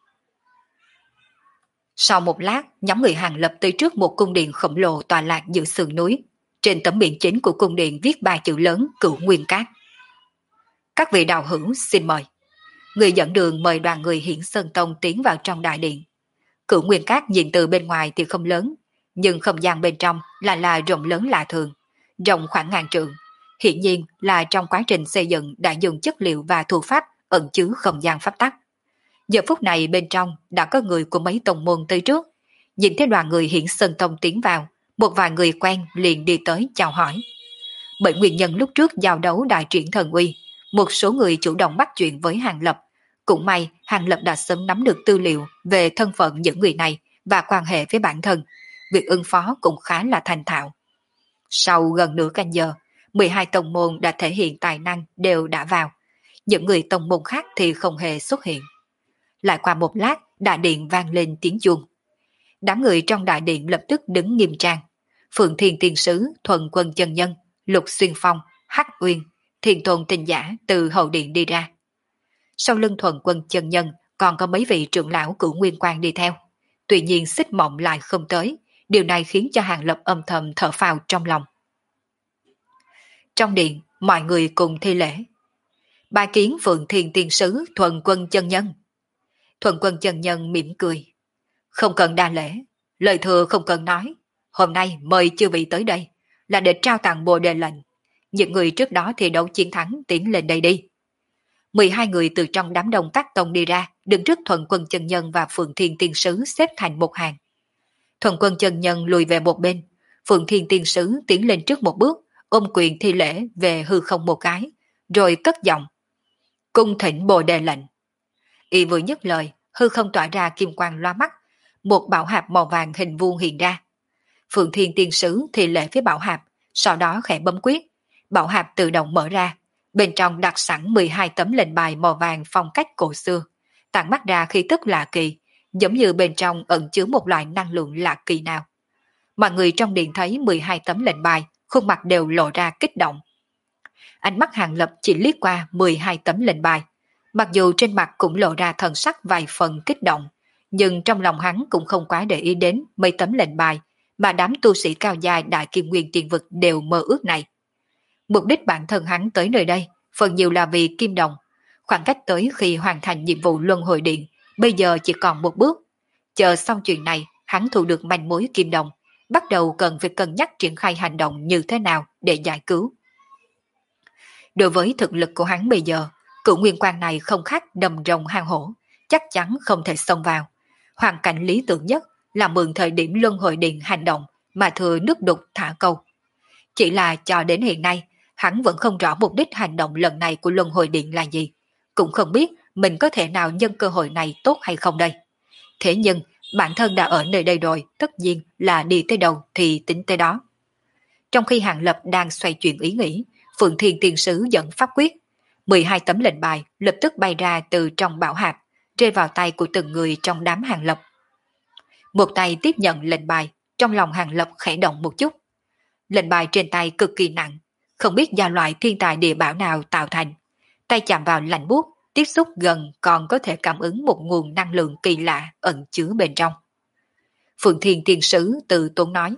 [SPEAKER 1] Sau một lát, nhóm người Hàng Lập tới trước một cung điện khổng lồ tọa lạc giữa sườn núi. Trên tấm biển chính của cung điện viết 3 chữ lớn Cửu Nguyên Cát. Các vị đạo hữu xin mời. Người dẫn đường mời đoàn người Hiển Sơn Tông tiến vào trong đại điện. Cửu Nguyên Cát nhìn từ bên ngoài thì không lớn, nhưng không gian bên trong là rộng lớn lạ thường, rộng khoảng ngàn trượng. Hiển nhiên là trong quá trình xây dựng đã dùng chất liệu và thủ pháp ẩn chứa không gian pháp tắc. Giờ phút này bên trong đã có người của mấy tông môn tới trước. Nhìn thấy đoàn người Hiển Sơn Tông tiến vào, một vài người quen liền đi tới chào hỏi. Bởi nguyên nhân lúc trước giao đấu đại triển thần uy, một số người chủ động bắt chuyện với Hàng Lập. Cũng may Hàng Lập đã sớm nắm được tư liệu về thân phận những người này và quan hệ với bản thân. Việc ứng phó cũng khá là thành thạo. Sau gần nửa canh giờ, 12 tông môn đã thể hiện tài năng đều đã vào. Những người tông môn khác thì không hề xuất hiện. Lại qua một lát, đại điện vang lên tiếng chuông. Đám người trong đại điện lập tức đứng nghiêm trang. Phượng Thiên Tiên Sứ, Thuần Quân Chân Nhân, Lục Xuyên Phong, Hắc Uyên, Thiên Tôn Tinh Giả từ hậu điện đi ra. Sau lưng Thuần Quân Chân Nhân còn có mấy vị trưởng lão Cửu Nguyên Quan đi theo. Tuy nhiên Xích Mộng lại không tới, điều này khiến cho Hàng Lập âm thầm thở phào trong lòng. Trong điện, mọi người cùng thi lễ. Ba kiến Phượng Thiên Tiên Sứ, Thuần Quân Chân Nhân. Thuần Quân Chân Nhân mỉm cười. Không cần đa lễ, lời thừa không cần nói. Hôm nay mời chư vị tới đây là để trao tặng bồ đề lệnh. Những người trước đó thi đấu chiến thắng tiến lên đây đi. 12 người từ trong đám đông tác tông đi ra, đứng trước Thuần Quân Chân Nhân và Phượng Thiên Tiên Sứ xếp thành một hàng. Thuần Quân Chân Nhân lùi về một bên, Phượng Thiên Tiên Sứ tiến lên trước một bước, ôm quyền thi lễ về hư không một cái, rồi cất giọng. Cung thỉnh bồ đề lệnh. Y vừa nhất lời, hư không tỏa ra kim quang loa mắt, một bảo hạp màu vàng hình vuông hiện ra. Phượng Thiên Tiên Sứ thi lễ với bảo hạp, sau đó khẽ bấm quyết, bảo hạp tự động mở ra, bên trong đặt sẵn 12 tấm lệnh bài màu vàng phong cách cổ xưa, tản mắt ra khí tức lạ kỳ, giống như bên trong ẩn chứa một loại năng lượng lạ kỳ nào. Mọi người trong điện thấy 12 tấm lệnh bài, khuôn mặt đều lộ ra kích động. Ánh mắt Hàng Lập chỉ liếc qua 12 tấm lệnh bài. Mặc dù trên mặt cũng lộ ra thần sắc vài phần kích động, nhưng trong lòng hắn cũng không quá để ý đến mấy tấm lệnh bài mà đám tu sĩ cao dài đại kim nguyên tiền vực đều mơ ước này. Mục đích bản thân hắn tới nơi đây phần nhiều là vì kim đồng. Khoảng cách tới khi hoàn thành nhiệm vụ luân hồi điện bây giờ chỉ còn một bước. Chờ xong chuyện này, hắn thu được manh mối kim đồng, bắt đầu cần phải cân nhắc triển khai hành động như thế nào để giải cứu. Đối với thực lực của hắn bây giờ, cửu nguyên quan này không khác đầm rồng hang hổ, chắc chắn không thể xông vào. Hoàn cảnh lý tưởng nhất là mượn thời điểm luân hồi điện hành động mà thừa nước đục thả câu. Chỉ là cho đến hiện nay, hắn vẫn không rõ mục đích hành động lần này của luân hồi điện là gì, cũng không biết mình có thể nào nhân cơ hội này tốt hay không đây. Thế nhưng, bản thân đã ở nơi đây rồi, tất nhiên là đi tới đâu thì tính tới đó. Trong khi Hàng Lập đang xoay chuyển ý nghĩ, Phượng Thiên Tiên Sứ dẫn pháp quyết. 12 tấm lệnh bài lập tức bay ra từ trong bảo hạp, rơi vào tay của từng người trong đám Hàng Lập. Một tay tiếp nhận lệnh bài, trong lòng Hàng Lập khẽ động một chút. Lệnh bài trên tay cực kỳ nặng, không biết do loại thiên tài địa bảo nào tạo thành. Tay chạm vào lạnh buốt, tiếp xúc gần còn có thể cảm ứng một nguồn năng lượng kỳ lạ ẩn chứa bên trong. Phượng Thiên Tiên Sứ tự tốn nói.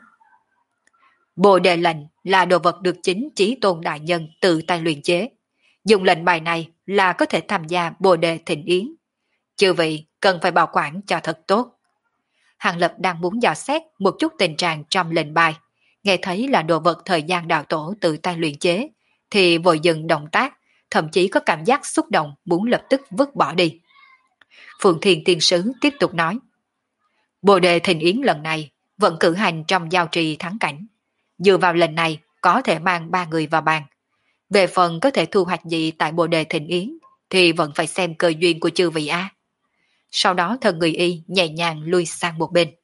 [SPEAKER 1] Bồ đề lệnh là đồ vật được chính Chí Tôn đại nhân tự tay luyện chế. Dùng lệnh bài này là có thể tham gia bồ đề thịnh yến. Chư vị cần phải bảo quản cho thật tốt. Hàng Lập đang muốn dò xét một chút tình trạng trong lệnh bài, nghe thấy là đồ vật thời gian đạo tổ tự tay luyện chế, thì vội dừng động tác, thậm chí có cảm giác xúc động muốn lập tức vứt bỏ đi. Phượng Thiên Tiên Sứ tiếp tục nói. Bồ đề thịnh yến lần này vẫn cử hành trong giao trì thắng cảnh. Dựa vào lần này có thể mang 3 người vào bàn. Về phần có thể thu hoạch gì tại bồ đề thịnh yến thì vẫn phải xem cơ duyên của chư vị A. Sau đó thần người y nhẹ nhàng lui sang một bên.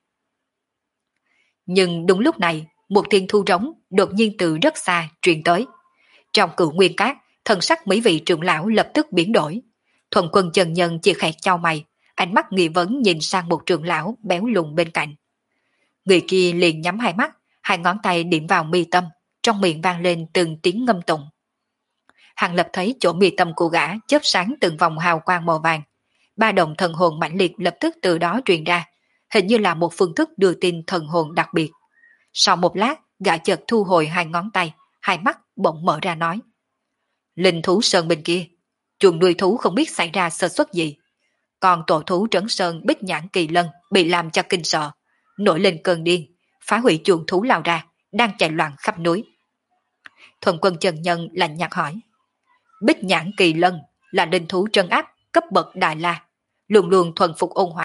[SPEAKER 1] Nhưng đúng lúc này, một thiên thu rống đột nhiên từ rất xa truyền tới. Trong cửu nguyên cát, thần sắc mấy vị trưởng lão lập tức biến đổi. Thuần Quân chân nhân chỉ khẽ chau mày, ánh mắt nghi vấn nhìn sang một trưởng lão béo lùn bên cạnh. Người kia liền nhắm hai mắt, hai ngón tay điểm vào mi tâm, trong miệng vang lên từng tiếng ngâm tụng. Hàng Lập thấy chỗ mi tâm của gã chớp sáng từng vòng hào quang màu vàng. Ba động thần hồn mãnh liệt lập tức từ đó truyền ra, hình như là một phương thức đưa tin thần hồn đặc biệt. Sau một lát, gã chợt thu hồi hai ngón tay, hai mắt bỗng mở ra nói. Linh thú sơn bên kia, chuồng nuôi thú không biết xảy ra sơ suất gì. Còn tổ thú trấn sơn Bích Nhãn Kỳ Lân bị làm cho kinh sợ, nổi lên cơn điên, phá hủy chuồng thú lao ra, đang chạy loạn khắp núi. Thuần Quân chân nhân lạnh nhạt hỏi. Bích Nhãn Kỳ Lân là linh thú trấn áp cấp bậc Đại La, luôn luôn thuần phục ôn hòa.